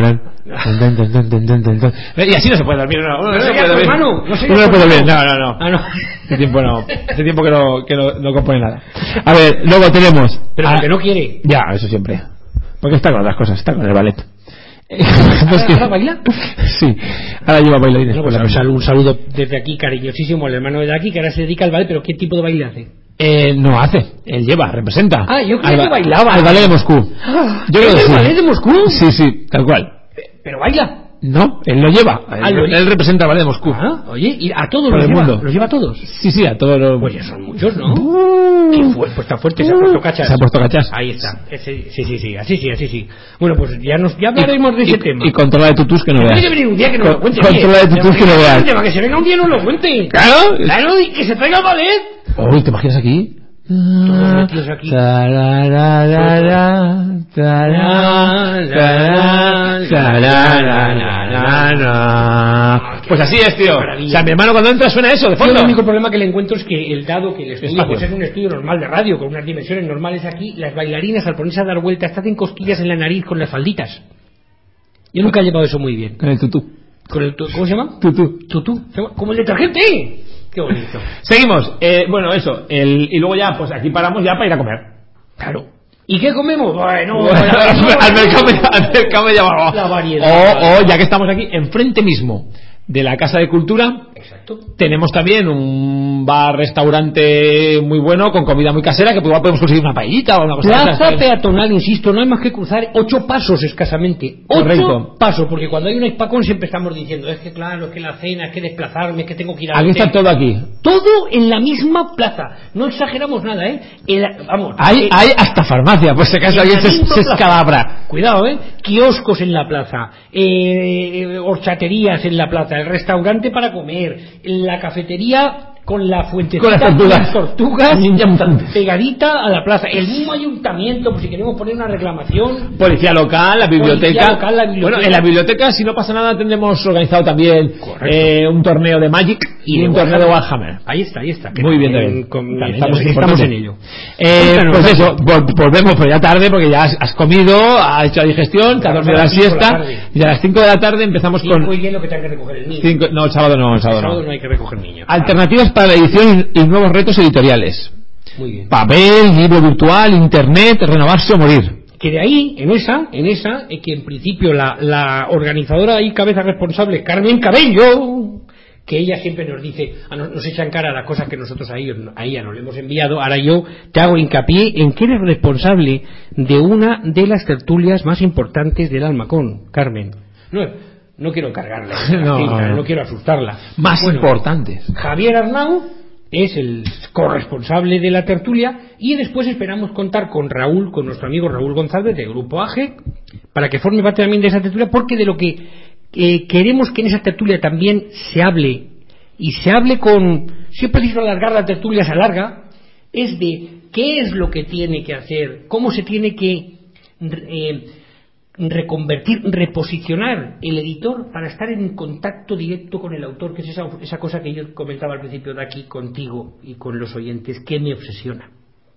[SPEAKER 5] Y así no se puede dormir, no, uno no, no se puede dormir.
[SPEAKER 4] Hermano, no,
[SPEAKER 5] uno no puede dormir, no, no, no.
[SPEAKER 4] Ah, no.
[SPEAKER 5] Hace tiempo no, hace tiempo que no, que no, no compone nada. A ver, luego tenemos.
[SPEAKER 4] Pero
[SPEAKER 5] a,
[SPEAKER 4] porque no quiere.
[SPEAKER 5] Ya, eso siempre. Porque está con otras cosas, está con el ballet.
[SPEAKER 4] ¿Ahora, ¿Ahora baila?
[SPEAKER 5] Sí, ahora lleva bailarines.
[SPEAKER 4] No, pues, pues, un saludo desde aquí cariñosísimo al hermano de aquí que ahora se dedica al ballet, pero ¿qué tipo de baile hace?
[SPEAKER 5] Eh, no hace, él lleva, representa.
[SPEAKER 4] Ah, yo creo
[SPEAKER 5] al,
[SPEAKER 4] que bailaba.
[SPEAKER 5] Al ballet de Moscú.
[SPEAKER 4] Ah,
[SPEAKER 5] yo creo
[SPEAKER 4] ¿Es
[SPEAKER 5] que
[SPEAKER 4] el
[SPEAKER 5] sí.
[SPEAKER 4] ballet de Moscú?
[SPEAKER 5] Sí, sí, tal cual.
[SPEAKER 4] Pero baila.
[SPEAKER 5] No, él lo lleva.
[SPEAKER 4] Ah,
[SPEAKER 5] él,
[SPEAKER 4] lo-
[SPEAKER 5] él representa al ballet de Moscú.
[SPEAKER 4] Ah, oye, y a todos
[SPEAKER 5] Por
[SPEAKER 4] los
[SPEAKER 5] el
[SPEAKER 4] lleva,
[SPEAKER 5] mundo.
[SPEAKER 4] los lleva a todos.
[SPEAKER 5] Sí, sí, a todos los.
[SPEAKER 4] Pues ya son muchos, ¿no? Qué fu- pues está fuerte, se ha puesto cachas.
[SPEAKER 5] Se ha puesto cachas.
[SPEAKER 4] Ahí está. Ese- sí, sí, sí, así sí, así sí. Bueno, pues ya nos ya hablaremos de ese
[SPEAKER 5] y,
[SPEAKER 4] tema.
[SPEAKER 5] Y controla de tutus que no
[SPEAKER 4] Tiene
[SPEAKER 5] veas.
[SPEAKER 4] que venir un día que nos lo cuente.
[SPEAKER 5] Controla de tutus que no veas.
[SPEAKER 4] Tema, que se venga un día y nos lo cuente.
[SPEAKER 5] Claro.
[SPEAKER 4] Claro, y que se traiga el ballet.
[SPEAKER 5] Uy, ¿te imaginas aquí?
[SPEAKER 4] Todos metidos aquí.
[SPEAKER 5] Tarararara, tararara, tararara. Pues así es, tío.
[SPEAKER 4] Maravilla.
[SPEAKER 5] O sea, mi hermano cuando entra suena eso de
[SPEAKER 4] Yo
[SPEAKER 5] fondo.
[SPEAKER 4] el único problema que le encuentro es que el dado que el estudio
[SPEAKER 5] Espacio.
[SPEAKER 4] pues es un estudio normal de radio con unas dimensiones normales aquí, las bailarinas al ponerse a dar vueltas hacen cosquillas en la nariz con las falditas. Yo nunca he llevado eso muy bien.
[SPEAKER 5] Con el tutú.
[SPEAKER 4] Con el tu- ¿Cómo se llama?
[SPEAKER 5] Tutú.
[SPEAKER 4] Tutú. Como el detergente. Qué bonito.
[SPEAKER 5] Seguimos. Eh, bueno, eso. El, y luego ya, pues aquí paramos ya para ir a comer.
[SPEAKER 4] Claro. ¿Y qué comemos? Bueno,
[SPEAKER 5] al, mercado, al mercado me llama.
[SPEAKER 4] La variedad.
[SPEAKER 5] O, o, ya que estamos aquí, enfrente mismo de la Casa de Cultura,
[SPEAKER 4] Exacto.
[SPEAKER 5] tenemos también un bar restaurante muy bueno con comida muy casera que igual podemos conseguir una paellita o una cosa de esas,
[SPEAKER 4] Plaza
[SPEAKER 5] ¿sabes?
[SPEAKER 4] peatonal, insisto, no hay más que cruzar ocho pasos escasamente. Ocho
[SPEAKER 5] Correcto.
[SPEAKER 4] pasos, porque cuando hay un hispacón siempre estamos diciendo, es que claro, es que la cena, es que desplazarme, es que tengo que ir a...
[SPEAKER 5] Aquí está todo aquí.
[SPEAKER 4] Todo en la misma plaza. No exageramos nada, ¿eh? El- vamos.
[SPEAKER 5] Hay,
[SPEAKER 4] el-
[SPEAKER 5] hay hasta farmacia, pues si acaso
[SPEAKER 4] en
[SPEAKER 5] alguien
[SPEAKER 4] la
[SPEAKER 5] se,
[SPEAKER 4] misma
[SPEAKER 5] se
[SPEAKER 4] plaza.
[SPEAKER 5] escalabra.
[SPEAKER 4] Cuidado, ¿eh? Kioscos en la plaza, eh, horchaterías en la plaza, el restaurante para comer, la cafetería con la fuentecita
[SPEAKER 5] Con las tortugas.
[SPEAKER 4] las tortugas
[SPEAKER 5] Ninja mutantes.
[SPEAKER 4] pegadita a la plaza, el mismo ayuntamiento, por si queremos poner una reclamación.
[SPEAKER 5] Policía local, la biblioteca.
[SPEAKER 4] Policía local, la biblioteca.
[SPEAKER 5] Bueno, en la biblioteca, si no pasa nada, tendremos organizado también eh, un torneo de Magic y,
[SPEAKER 4] de
[SPEAKER 5] un torneo de Warhammer.
[SPEAKER 4] Ahí está, ahí está. que
[SPEAKER 5] Muy bien,
[SPEAKER 4] también
[SPEAKER 5] David.
[SPEAKER 4] con-
[SPEAKER 5] También,
[SPEAKER 4] estamos,
[SPEAKER 5] es
[SPEAKER 4] estamos
[SPEAKER 5] importante.
[SPEAKER 4] en ello.
[SPEAKER 5] Eh,
[SPEAKER 4] Cuéntanos,
[SPEAKER 5] pues
[SPEAKER 4] Nacho.
[SPEAKER 5] eso, vol- volvemos, pero ya tarde porque ya has, has comido, has hecho la digestión, te has
[SPEAKER 4] Vamos
[SPEAKER 5] dormido
[SPEAKER 4] a
[SPEAKER 5] la
[SPEAKER 4] las cinco de la
[SPEAKER 5] siesta
[SPEAKER 4] tarde.
[SPEAKER 5] y a las cinco de la tarde empezamos
[SPEAKER 4] Cinco
[SPEAKER 5] con
[SPEAKER 4] y bien lo que tenga que recoger el niño.
[SPEAKER 5] cinco, no, el sábado no, el
[SPEAKER 4] El
[SPEAKER 5] sábado
[SPEAKER 4] sábado
[SPEAKER 5] no.
[SPEAKER 4] no hay que recoger niños.
[SPEAKER 5] Alternativas para la edición y nuevos retos editoriales.
[SPEAKER 4] Muy bien.
[SPEAKER 5] Papel, libro virtual, internet, renovarse o morir.
[SPEAKER 4] Que de ahí, en esa, en esa, eh, que en principio la, la organizadora y cabeza responsable, Carmen Cabello, que ella siempre nos dice, a nos, nos echa en cara las cosas que nosotros a, ellos, a ella nos le hemos enviado, ahora yo te hago hincapié en que eres responsable de una de las tertulias más importantes del Almacón, Carmen. No, no quiero cargarla,
[SPEAKER 5] No,
[SPEAKER 4] no,
[SPEAKER 5] no.
[SPEAKER 4] no quiero asustarla.
[SPEAKER 5] Más
[SPEAKER 4] Bueno,
[SPEAKER 5] importantes.
[SPEAKER 4] Javier Arnau es el corresponsable de la tertulia y después esperamos contar con Raúl, con nuestro amigo Raúl González de Grupo A G, para que forme parte también de esa tertulia, porque de lo que eh, queremos que en esa tertulia también se hable, y se hable con, si es preciso alargar la tertulia se alarga, es de qué es lo que tiene que hacer, cómo se tiene que eh, reconvertir, reposicionar el editor para estar en contacto directo con el autor, que es esa, esa cosa que yo comentaba al principio de aquí contigo y con los oyentes, que me obsesiona.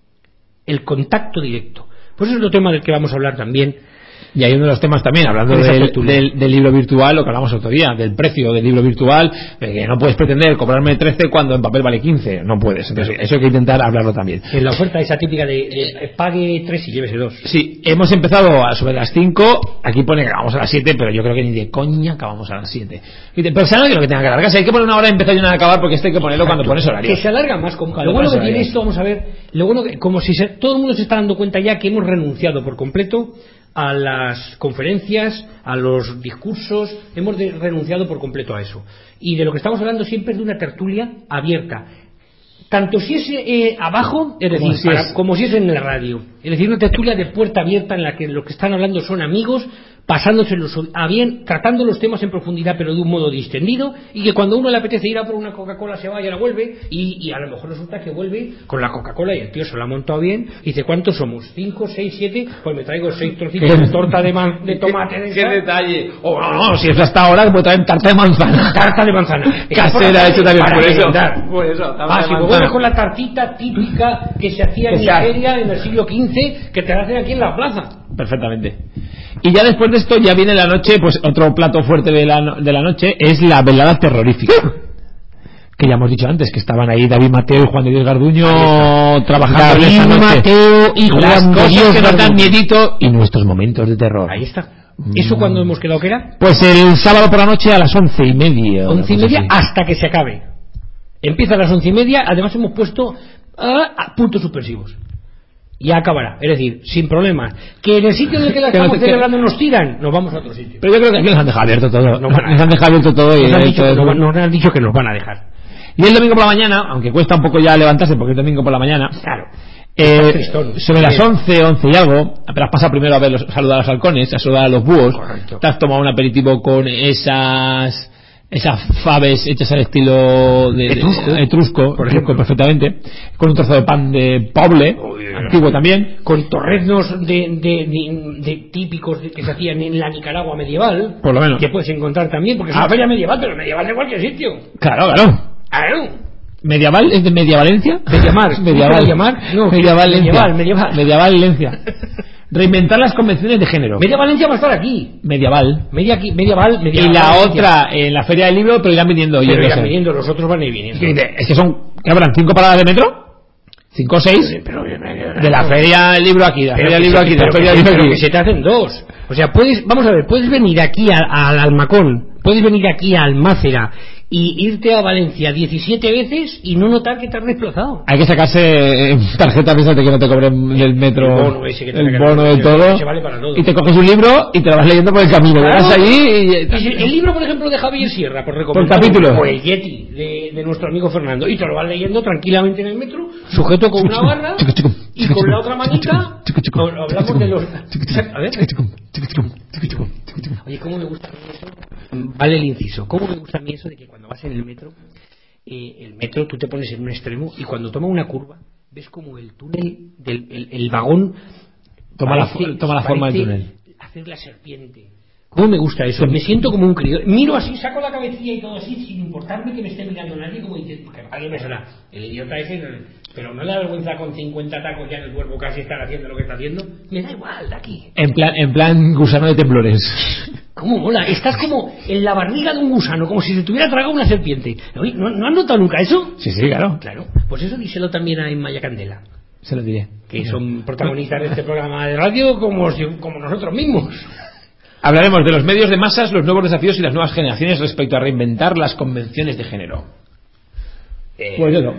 [SPEAKER 4] El contacto directo. Pues eso es otro tema del que vamos a hablar también.
[SPEAKER 5] Y hay uno de los temas también, hablando
[SPEAKER 4] En esa
[SPEAKER 5] del,
[SPEAKER 4] tertulia.
[SPEAKER 5] del, del libro virtual, lo que hablamos otro día, del precio del libro virtual, de que no puedes pretender cobrarme trece cuando en papel vale quince, no puedes. Entonces, eso hay que intentar hablarlo también.
[SPEAKER 4] En la oferta esa típica de, de pague tres y llévese dos.
[SPEAKER 5] Sí, hemos empezado a sobre las cinco, aquí pone que acabamos a las siete, pero yo creo que ni de coña acabamos a las siete. Pero saben que lo que tenga que alargarse, hay que poner una hora y empezar y una hora a acabar, porque este hay que ponerlo cuando pones horario.
[SPEAKER 4] Que se alarga más. Como,
[SPEAKER 5] Cuando
[SPEAKER 4] lo bueno
[SPEAKER 5] pones
[SPEAKER 4] que tiene
[SPEAKER 5] horario.
[SPEAKER 4] esto, vamos a ver, lo bueno que, como si se- todo el mundo se está dando cuenta ya que hemos renunciado por completo a las conferencias, a los discursos, hemos de- renunciado por completo a eso. Y de lo que estamos hablando siempre es de una tertulia abierta. Tanto si es eh, abajo, es decir,
[SPEAKER 5] Como si
[SPEAKER 4] para-
[SPEAKER 5] es-
[SPEAKER 4] como si es en la radio. Es decir, una tertulia de puerta abierta en la que los que están hablando son amigos, pasándoselos a bien, tratando los temas en profundidad pero de un modo distendido, y que cuando uno le apetece ir a por una Coca-Cola se va y la vuelve, y, y a lo mejor resulta que vuelve con la Coca-Cola y el tío se la ha montado bien, y dice, ¿cuántos somos? ¿Cinco, seis, siete? Pues me traigo seis trocitos de torta de, man- de tomate de
[SPEAKER 5] ¿Qué
[SPEAKER 4] esa.
[SPEAKER 5] detalle? Oh, no, no, si es hasta ahora, pues traen tarta de manzana.
[SPEAKER 4] Tarta de manzana.
[SPEAKER 5] Casera hecho también,
[SPEAKER 4] Para
[SPEAKER 5] por eso.
[SPEAKER 4] merendar.
[SPEAKER 5] Por eso, tarta
[SPEAKER 4] Ah,
[SPEAKER 5] de
[SPEAKER 4] si me
[SPEAKER 5] manzana.
[SPEAKER 4] vuelves con la tartita típica que se hacía en
[SPEAKER 5] Que se hace.
[SPEAKER 4] Nigeria en el siglo quince, que te la hacen aquí en la plaza.
[SPEAKER 5] Perfectamente. Y ya después de esto ya viene la noche, pues otro plato fuerte de la, no- de la noche es la velada terrorífica. que ya hemos dicho antes, que estaban ahí David Mateo y Juan de Dios Garduño trabajando.
[SPEAKER 4] David Mateo y Juan
[SPEAKER 5] las
[SPEAKER 4] de
[SPEAKER 5] cosas
[SPEAKER 4] Dios
[SPEAKER 5] que nos dan
[SPEAKER 4] Garduño.
[SPEAKER 5] miedito y nuestros momentos de terror.
[SPEAKER 4] Ahí está. ¿Eso
[SPEAKER 5] Mm.
[SPEAKER 4] cuándo hemos quedado que era?
[SPEAKER 5] Pues el sábado por la noche a las once y media.
[SPEAKER 4] Once y
[SPEAKER 5] una cosa
[SPEAKER 4] media
[SPEAKER 5] así.
[SPEAKER 4] hasta que se acabe. Empieza a las once y media, además hemos puesto ah, a puntos suspensivos. Ya acabará, es decir, sin problemas. Que en el sitio en el que la
[SPEAKER 5] Que no
[SPEAKER 4] estamos
[SPEAKER 5] te- que-
[SPEAKER 4] celebrando nos tiran, nos vamos a otro sitio.
[SPEAKER 5] Pero yo creo que aquí nos han dejado abierto todo.
[SPEAKER 4] No van a-
[SPEAKER 5] Nos han dejado abierto todo y
[SPEAKER 4] Nos han,
[SPEAKER 5] y
[SPEAKER 4] dicho
[SPEAKER 5] todo
[SPEAKER 4] que nos,
[SPEAKER 5] eso.
[SPEAKER 4] van- nos han dicho que nos van a dejar.
[SPEAKER 5] Y el domingo por la mañana, aunque cuesta un poco ya levantarse porque es domingo por la mañana,
[SPEAKER 4] Claro.
[SPEAKER 5] eh,
[SPEAKER 4] Está tristón.
[SPEAKER 5] sobre las
[SPEAKER 4] Sí.
[SPEAKER 5] once, once y algo, pero has pasado primero a ver los, a saludar a los halcones, a saludar a los búhos.
[SPEAKER 4] Correcto.
[SPEAKER 5] Te has tomado un aperitivo con esas esas faves hechas al estilo de, de-
[SPEAKER 4] Etrusco.
[SPEAKER 5] etrusco,
[SPEAKER 4] Por
[SPEAKER 5] etrusco
[SPEAKER 4] ejemplo.
[SPEAKER 5] perfectamente, con un trozo de pan de poble, antiguo también.
[SPEAKER 4] Con torreznos de, de, de- de típicos de- que se hacían en la Nicaragua medieval.
[SPEAKER 5] Por lo menos.
[SPEAKER 4] Que puedes encontrar también, porque es
[SPEAKER 5] Ah.
[SPEAKER 4] una feria medieval, pero medieval de cualquier sitio.
[SPEAKER 5] Claro, claro.
[SPEAKER 4] Claro.
[SPEAKER 5] ¿Medieval? ¿Es de Media Valencia?
[SPEAKER 4] Mediamar.
[SPEAKER 5] Medieval.
[SPEAKER 4] Mediamar. No,
[SPEAKER 5] Medieval.
[SPEAKER 4] medieval, medieval.
[SPEAKER 5] Medieval Valencia. Reinventar las convenciones de género.
[SPEAKER 4] Media Valencia va a estar aquí.
[SPEAKER 5] Medieval.
[SPEAKER 4] Media aquí, medieval,
[SPEAKER 5] Y
[SPEAKER 4] medieval.
[SPEAKER 5] la
[SPEAKER 4] Valencia.
[SPEAKER 5] otra en la feria del libro, pero irán viniendo.
[SPEAKER 4] Pero
[SPEAKER 5] yéndose.
[SPEAKER 4] irán viniendo, los otros van a ir viniendo.
[SPEAKER 5] Es que son, ¿qué habrán? ¿Cinco paradas de metro? ¿Cinco o seis?
[SPEAKER 4] Pero, pero,
[SPEAKER 5] De la feria del libro aquí, de la
[SPEAKER 4] pero
[SPEAKER 5] feria del
[SPEAKER 4] que
[SPEAKER 5] libro
[SPEAKER 4] se-
[SPEAKER 5] aquí, de la
[SPEAKER 4] pero
[SPEAKER 5] feria
[SPEAKER 4] que
[SPEAKER 5] del
[SPEAKER 4] se-
[SPEAKER 5] libro
[SPEAKER 4] pero
[SPEAKER 5] aquí.
[SPEAKER 4] que se te hacen dos. O sea, puedes, vamos a ver, puedes venir aquí a- al Almacón, puedes venir aquí a Almácera y irte a Valencia diecisiete veces y no notar que te has desplazado.
[SPEAKER 5] Hay que sacarse eh, tarjetas de esas de que no te cobren del metro,
[SPEAKER 4] El bono ese que te
[SPEAKER 5] el
[SPEAKER 4] sacan,
[SPEAKER 5] bono de
[SPEAKER 4] que
[SPEAKER 5] todo,
[SPEAKER 4] se vale para todo.
[SPEAKER 5] y te coges un libro y te lo vas leyendo por el camino.
[SPEAKER 4] Claro.
[SPEAKER 5] Vas allí y...
[SPEAKER 4] Y si- el libro, por ejemplo, de Javier Sierra, por recomendar,
[SPEAKER 5] capítulo.
[SPEAKER 4] o el Yeti de, de nuestro amigo Fernando, y te lo vas leyendo tranquilamente en el metro, sujeto con una barra y con la otra manita. o- Hablamos de los. A ver, oye, ¿cómo me gusta a mí eso? Vale el inciso. ¿Cómo me gusta a mí eso de que cuando vas en el metro, eh, el metro tú te pones en un extremo y cuando toma una curva ves como el túnel del el, el vagón
[SPEAKER 5] Toma la
[SPEAKER 4] parece-
[SPEAKER 5] fo- toma la forma del
[SPEAKER 4] parece
[SPEAKER 5] túnel.
[SPEAKER 4] hacer la serpiente. ¿Cómo me gusta eso? Me siento como un crío. Miro así, saco la cabecilla y todo así, sin importarme que me esté mirando nadie, como dice, porque alguien me será el idiota ese, pero no le da vergüenza con cincuenta tacos ya en el cuerpo casi estar haciendo lo que está haciendo. Me da igual de aquí.
[SPEAKER 5] En plan, en plan gusano de temblores.
[SPEAKER 4] ¿Cómo mola? Estás como en la barriga de un gusano, como si se te hubiera tragado una serpiente. Oye, ¿no, ¿no has notado nunca eso?
[SPEAKER 5] Sí, sí, claro.
[SPEAKER 4] Claro. Pues eso díselo también a Emma y a Candela,
[SPEAKER 5] Se lo diré.
[SPEAKER 4] que son protagonistas de este programa de radio como, si- como nosotros mismos.
[SPEAKER 5] Hablaremos de los medios de masas, los nuevos desafíos y las nuevas generaciones respecto a reinventar las convenciones de género. Pues yo no.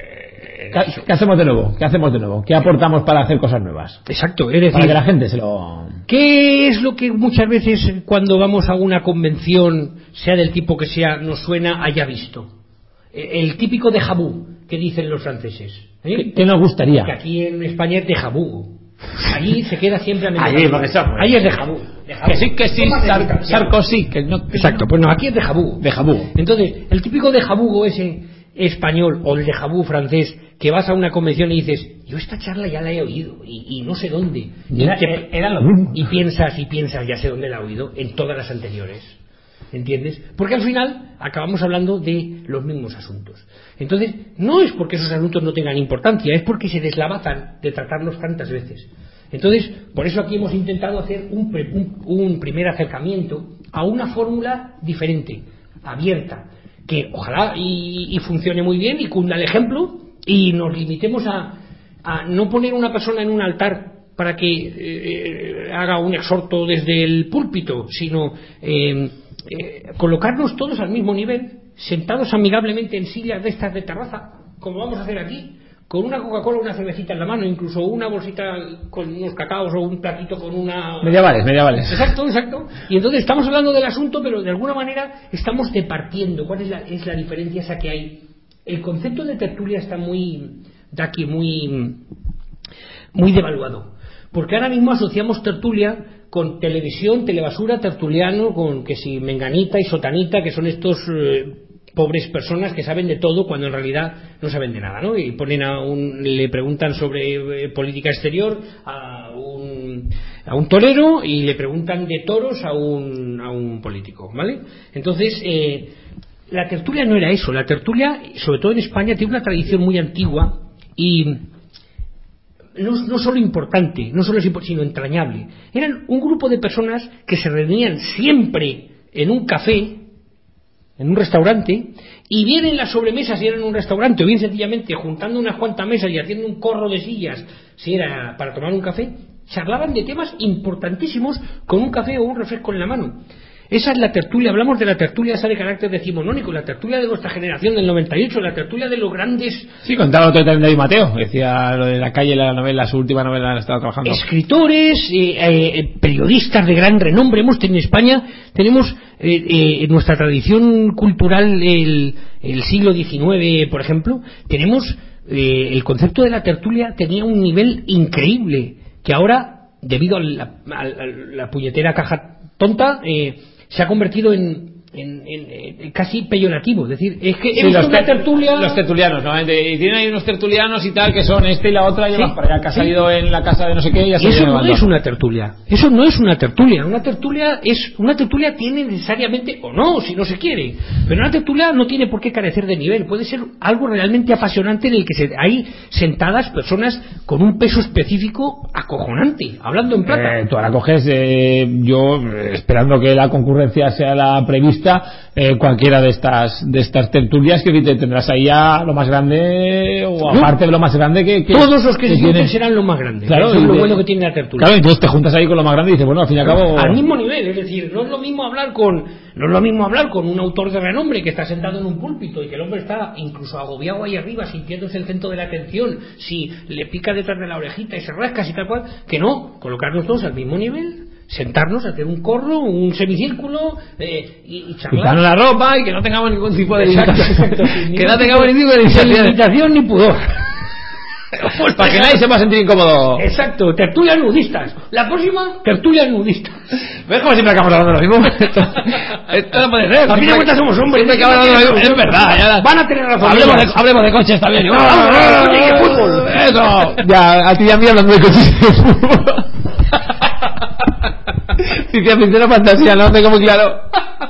[SPEAKER 5] ¿Qué, qué hacemos de nuevo? ¿Qué hacemos de nuevo? ¿Qué aportamos para hacer cosas nuevas?
[SPEAKER 4] Exacto, es decir,
[SPEAKER 5] Para que la gente se lo...
[SPEAKER 4] ¿qué es lo que muchas veces cuando vamos a una convención, sea del tipo que sea, nos suena haya visto? Eh, El típico déjà vu que dicen los franceses. ¿eh?
[SPEAKER 5] ¿Qué, qué nos gustaría?
[SPEAKER 4] Que aquí en España es déjà vu. Allí se queda siempre a medio
[SPEAKER 5] Allí,
[SPEAKER 4] camino.
[SPEAKER 5] porque somos-
[SPEAKER 4] Ahí es déjà vu. Déjà
[SPEAKER 5] Que
[SPEAKER 4] vu.
[SPEAKER 5] sí, que sí,
[SPEAKER 4] Toma
[SPEAKER 5] Sar-
[SPEAKER 4] nota,
[SPEAKER 5] Sarkozy, que no... que
[SPEAKER 4] Exacto, pues no, aquí es déjà vu.
[SPEAKER 5] De jabú.
[SPEAKER 4] Entonces, el típico déjà vu ese español o el déjà vu francés, que vas a una convención y dices, yo esta charla ya la he oído y, y no sé dónde.
[SPEAKER 5] Y era-
[SPEAKER 4] y, te-
[SPEAKER 5] era lo mismo.
[SPEAKER 4] y piensas y piensas, ya sé dónde la he oído, en todas las anteriores. ¿Entiendes? Porque al final acabamos hablando de los mismos asuntos. Entonces, no es porque esos asuntos no tengan importancia, es porque se deslavazan de tratarlos tantas veces. Entonces, por eso aquí hemos intentado hacer un, pre- un, un primer acercamiento a una fórmula diferente, abierta, que ojalá y, y funcione muy bien y cunda el ejemplo y nos limitemos a, a no poner una persona en un altar para que eh, haga un exhorto desde el púlpito, sino eh, eh, colocarnos todos al mismo nivel, sentados amigablemente en sillas de estas de terraza, como vamos a hacer aquí, con una Coca-Cola, una cervecita en la mano, incluso una bolsita con unos cacaos o un platito con una...
[SPEAKER 5] Medievales, medievales.
[SPEAKER 4] Exacto, exacto. Y entonces estamos hablando del asunto, pero de alguna manera estamos departiendo. ¿Cuál es la, es la diferencia esa que hay? El concepto de tertulia está muy, de aquí, muy, muy devaluado. Porque ahora mismo asociamos tertulia con televisión, telebasura, tertuliano, con que si menganita y sotanita, que son estos eh, pobres personas que saben de todo cuando en realidad no saben de nada, ¿no? Y ponen a un, le preguntan sobre eh, política exterior a un, a un torero y le preguntan de toros a un, a un político, ¿vale? Entonces, eh, la tertulia no era eso. La tertulia, sobre todo en España, tiene una tradición muy antigua y no, no solo importante, no solo es impor- sino entrañable. Eran un grupo de personas que se reunían siempre en un café, en un restaurante, y bien en las sobremesas si era en un restaurante, o bien sencillamente juntando unas cuantas mesas y haciendo un corro de sillas si era para tomar un café, charlaban de temas importantísimos con un café o un refresco en la mano. Esa es la tertulia, hablamos de la tertulia esa de carácter decimonónico, la tertulia de nuestra generación del noventa y ocho, la tertulia de los grandes...
[SPEAKER 5] Sí, contaba otro también David Mateo, decía lo de la calle, la novela, su última novela la estaba trabajando.
[SPEAKER 4] Escritores, eh, eh, periodistas de gran renombre, hemos tenido en España, tenemos eh, eh, en nuestra tradición cultural el, el siglo diecinueve, por ejemplo, tenemos eh, el concepto de la tertulia tenía un nivel increíble, que ahora, debido a la, a la, a la puñetera caja tonta, eh, se ha convertido en, en, en, en casi peyorativo, es decir, es que
[SPEAKER 5] sí,
[SPEAKER 4] hemos
[SPEAKER 5] los,
[SPEAKER 4] una
[SPEAKER 5] te,
[SPEAKER 4] tertulia...
[SPEAKER 5] los tertulianos, ¿no? Y tienen ahí unos tertulianos y tal, que son este y la otra, y
[SPEAKER 4] sí,
[SPEAKER 5] más para allá, que ha
[SPEAKER 4] sí.
[SPEAKER 5] salido en la casa de no sé qué, y,
[SPEAKER 4] y eso no es una tertulia, eso no es una tertulia, una tertulia es, una tertulia tiene necesariamente, o no, si no se quiere, pero una tertulia no tiene por qué carecer de nivel, puede ser algo realmente apasionante en el que se, hay sentadas personas con un peso específico acojonante, hablando en plata.
[SPEAKER 5] Eh, tú ahora coges, eh, yo, eh, esperando que la concurrencia sea la prevista, eh, cualquiera de estas de estas tertulias que te tendrás ahí a lo más grande o aparte ¿no? de lo más grande que, que
[SPEAKER 4] todos los que, que se
[SPEAKER 5] tienen
[SPEAKER 4] serán lo más grande,
[SPEAKER 5] claro,
[SPEAKER 4] eso es lo
[SPEAKER 5] de,
[SPEAKER 4] bueno que tiene la tertulia.
[SPEAKER 5] Claro, entonces te juntas ahí con lo más grande y dices, bueno, al fin y al cabo
[SPEAKER 4] al mismo nivel, es decir, no es lo mismo hablar con no es lo mismo hablar con un autor de renombre que está sentado en un púlpito y que el hombre está incluso agobiado ahí arriba sintiéndose el centro de la atención, si le pica detrás de la orejita y se rasca y tal cual, que no, colocarnos todos al mismo nivel, sentarnos, hacer un corro, un semicírculo eh, y, y charlar.
[SPEAKER 5] Quitarnos la ropa y que no tengamos ningún tipo de
[SPEAKER 4] limitación.
[SPEAKER 5] Que no tengamos ningún tipo de limitación.
[SPEAKER 4] limitación ni pudor.
[SPEAKER 5] Pues para que nadie se va a sentir incómodo.
[SPEAKER 4] Exacto, tertulias nudistas. La próxima, tertulias nudistas.
[SPEAKER 5] ¿Ves como siempre acabamos hablando de lo mismo? Esto, esto no puede ser.
[SPEAKER 4] A fin de cuentas somos hombres.
[SPEAKER 5] Siempre acabamos hablando de lo mismo. Es verdad. Ya.
[SPEAKER 4] Van a tener razón.
[SPEAKER 5] Hablemos de, hablemos de coches también.
[SPEAKER 4] No, no, no, no, de fútbol.
[SPEAKER 5] Eso. Ya, a ti y a mí hablando de coches de fútbol. Ciencia ficción fantasía, no tengo muy claro.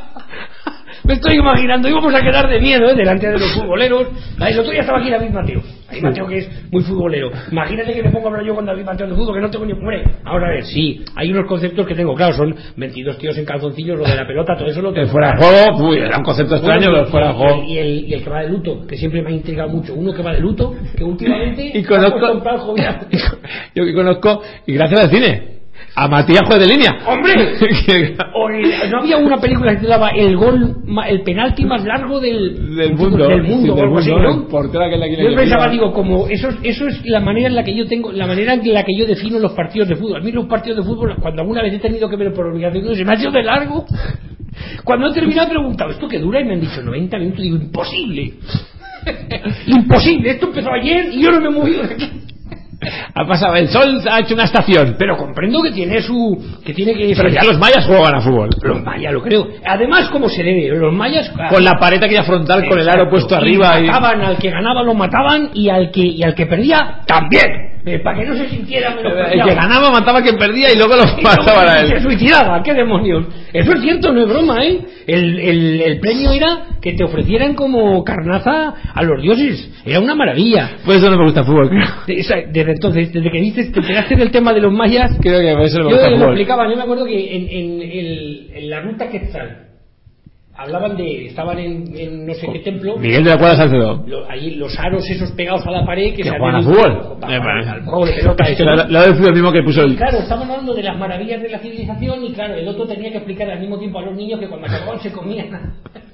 [SPEAKER 4] Me estoy imaginando, íbamos a quedar de miedo, ¿eh? Delante de los futboleros. El otro día estaba aquí David Mateo. David Mateo que es muy futbolero. Imagínate que me pongo a hablar yo con David Mateo de fútbol, que no tengo ni... Hombre, ahora a ver, sí, hay unos conceptos que tengo, claro, son veintidós tíos en calzoncillos, lo de la pelota, todo eso lo tengo.
[SPEAKER 5] El fuera de juego, uy, era un concepto extraño, pero fuera de juego.
[SPEAKER 4] Y el, y el que va de luto, que siempre me ha intrigado mucho. Uno que va de luto, que últimamente...
[SPEAKER 5] y conozco... Yo que conozco, y gracias al cine... A Matías juez de línea.
[SPEAKER 4] ¡Hombre! O el, no había una película que se llamaba El gol, el penalti más largo del,
[SPEAKER 5] del mundo.
[SPEAKER 4] Del mundo,
[SPEAKER 5] sí,
[SPEAKER 4] o algo así, ¿no?
[SPEAKER 5] Portera que la
[SPEAKER 4] yo pensaba, digo, como eso, eso es la manera en la que yo tengo, la manera en la que yo defino los partidos de fútbol. A mí los partidos de fútbol, cuando alguna vez he tenido que ver por obligación, se me ha hecho de largo. Cuando he terminado he preguntado, ¿esto qué dura? Y me han dicho noventa minutos. Digo, imposible. Imposible. Esto empezó ayer y yo no me he movido de aquí.
[SPEAKER 5] Ha pasado, el sol ha hecho una estación.
[SPEAKER 4] Pero comprendo que tiene su... que tiene que
[SPEAKER 5] Pero ya los mayas juegan a fútbol.
[SPEAKER 4] Los mayas, lo creo. Además, como se debe, los mayas...
[SPEAKER 5] Con la pared aquella frontal, exacto, con el aro puesto
[SPEAKER 4] y
[SPEAKER 5] arriba.
[SPEAKER 4] Mataban y... al que ganaba lo mataban y al que y al que perdía también. Eh, para que no se sintiera menos.
[SPEAKER 5] El que ganaba mataba al que perdía y luego lo mataban a él.
[SPEAKER 4] Se suicidaba, qué demonios. Eso es cierto, no es broma, ¿eh? El, el, el premio era que te ofrecieran como carnaza a los dioses. Era una maravilla.
[SPEAKER 5] Pues eso no me gusta el fútbol.
[SPEAKER 4] Desde entonces, desde que dices, te enteraste del tema de los mayas,
[SPEAKER 5] creo que eso no me
[SPEAKER 4] yo
[SPEAKER 5] gusta el
[SPEAKER 4] lo
[SPEAKER 5] fútbol.
[SPEAKER 4] explicaban. Yo me acuerdo que en, en, en, en la ruta Quetzal hablaban de, estaban en, en no sé qué templo,
[SPEAKER 5] Miguel de la Cuadra Salcedo,
[SPEAKER 4] lo, ahí los aros esos pegados a la pared que,
[SPEAKER 5] que
[SPEAKER 4] se
[SPEAKER 5] juegan a fútbol,
[SPEAKER 4] al juego de pelota.
[SPEAKER 5] Es que lo del fútbol mismo que puso el...
[SPEAKER 4] Y claro, estaban hablando de las maravillas de la civilización y claro, el otro tenía que explicar al mismo tiempo a los niños que cuando acababan se comían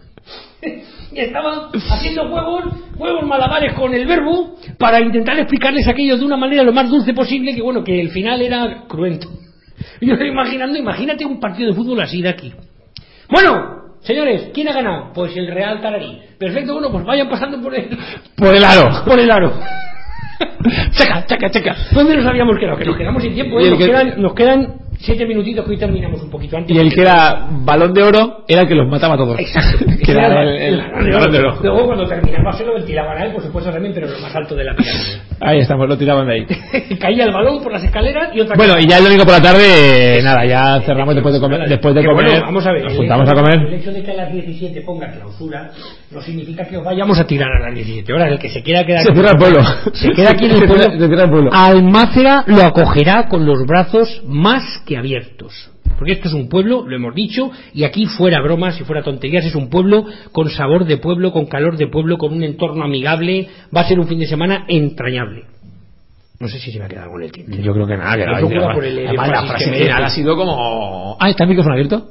[SPEAKER 4] y estaban haciendo juegos juegos malabares con el verbo para intentar explicarles aquello de una manera lo más dulce posible, que bueno, que el final era cruento. Yo estoy imaginando, imagínate un partido de fútbol así de aquí. Bueno, señores, ¿quién ha ganado? Pues el Real Tararí. Perfecto, bueno, pues vayan pasando por el...
[SPEAKER 5] Por el aro.
[SPEAKER 4] Por el aro. Checa, checa, checa. ¿Dónde nos habíamos quedado? Que nos quedamos sin tiempo, ¿eh? Nos, que... quedan, nos quedan siete minutitos que hoy terminamos un poquito antes.
[SPEAKER 5] Y el que era balón de oro era el que los mataba a todos.
[SPEAKER 4] Exacto.
[SPEAKER 5] Que era el, el, el, el balón de oro.
[SPEAKER 4] Luego cuando terminaba se lo ventilaban a él, por supuesto también, pero lo más alto de la pirámide.
[SPEAKER 5] Ahí estamos, lo tiraban de ahí.
[SPEAKER 4] Caía el balón por las escaleras y otra
[SPEAKER 5] Bueno,
[SPEAKER 4] cosa.
[SPEAKER 5] Y ya el domingo por la tarde, nada, ya cerramos después de comer. Después de comer,
[SPEAKER 4] bueno, vamos a ver,
[SPEAKER 5] nos juntamos
[SPEAKER 4] hecho,
[SPEAKER 5] a comer.
[SPEAKER 4] El hecho de que a las diecisiete ponga clausura no significa que os vayamos a tirar a las diecisiete horas. El que se quiera quedar
[SPEAKER 5] se cierra el pueblo.
[SPEAKER 4] Se queda aquí en el pueblo.
[SPEAKER 5] Se cierra el pueblo.
[SPEAKER 4] Almácera lo acogerá con los brazos más que abiertos. porque esto es un pueblo, lo hemos dicho, y aquí fuera bromas y fuera tonterías, es un pueblo con sabor de pueblo, con calor de pueblo, con un entorno amigable, va a ser un fin de semana entrañable. No sé si se me ha quedado algo en el tinte.
[SPEAKER 5] Yo creo que nada, que
[SPEAKER 4] nada. Por el, el
[SPEAKER 5] Además, la frase final ha sido como... Ah, ¿está el micrófono abierto?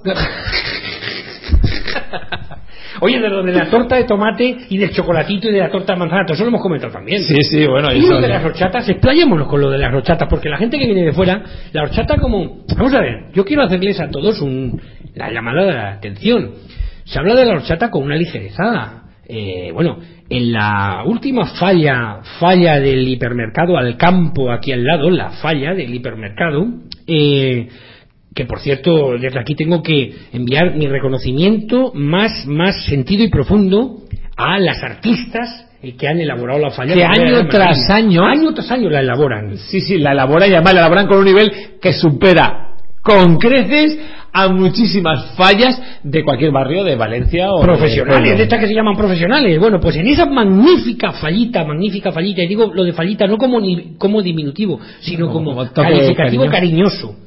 [SPEAKER 4] Oye, de lo de la torta de tomate y del chocolatito y de la torta de manzana, todo eso lo hemos comentado también.
[SPEAKER 5] Sí, sí, bueno.
[SPEAKER 4] Y lo de las horchatas, explayémonos con lo de las horchatas, porque la gente que viene de fuera, la horchata como... Vamos a ver, yo quiero hacerles a todos un, la llamada de la atención. Se habla de la horchata con una ligereza. Eh, bueno, en la última falla, falla del hipermercado Alcampo, aquí al lado, la falla del hipermercado, eh... que por cierto, desde aquí tengo que enviar mi reconocimiento más, más sentido y profundo a las artistas que han elaborado la falla.
[SPEAKER 5] Que año tras año,
[SPEAKER 4] año tras año la elaboran.
[SPEAKER 5] Sí, sí, la elaboran y además la elaboran con un nivel que supera con creces a muchísimas fallas de cualquier barrio de Valencia o
[SPEAKER 4] profesionales, de,
[SPEAKER 5] de
[SPEAKER 4] estas que se llaman profesionales. Bueno, pues en esa magnífica fallita, magnífica fallita, y digo lo de fallita no como, ni, como diminutivo, sino no, como, como calificativo cariño. cariñoso.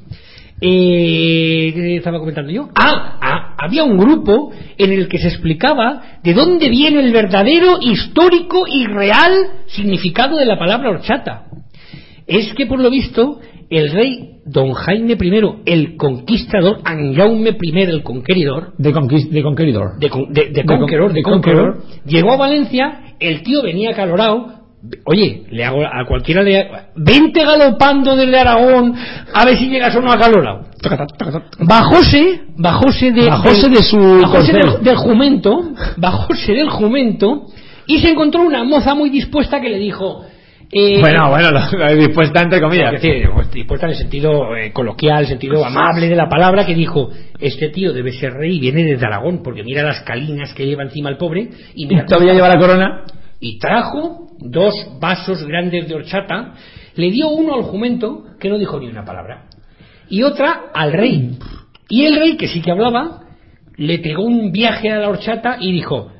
[SPEAKER 4] Eh, ¿Qué estaba comentando yo? Ah, ah, había un grupo en el que se explicaba de dónde viene el verdadero, histórico y real significado de la palabra horchata. Es que por lo visto el rey Don Jaime primero el Conquistador, Anjaume primero el Conqueridor,
[SPEAKER 5] de, conquist, de Conqueridor,
[SPEAKER 4] de, de, de, Conqueror, de, Conqueror, llegó a Valencia, el tío venía acalorado. Oye, le hago a cualquiera de... Vente galopando desde Aragón a ver si llegas o no acalorado. Bajóse, bajóse de...
[SPEAKER 5] Bajóse
[SPEAKER 4] del,
[SPEAKER 5] de su...
[SPEAKER 4] Bajóse del, del jumento, bajóse del jumento y se encontró una moza muy dispuesta que le dijo... Eh,
[SPEAKER 5] bueno, bueno, lo, lo dispuesta entre comillas.
[SPEAKER 4] Es decir, dispuesta en el sentido eh, coloquial, el sentido amable de la palabra, que dijo, este tío debe ser rey y viene desde Aragón, porque mira las calinas que lleva encima el pobre. Y, mira,
[SPEAKER 5] ¿Y todavía lleva la corona?
[SPEAKER 4] Y trajo dos vasos grandes de horchata, le dio uno al jumento, que no dijo ni una palabra, y otra al rey. Y el rey, que sí que hablaba, le pegó un viaje a la horchata y dijo,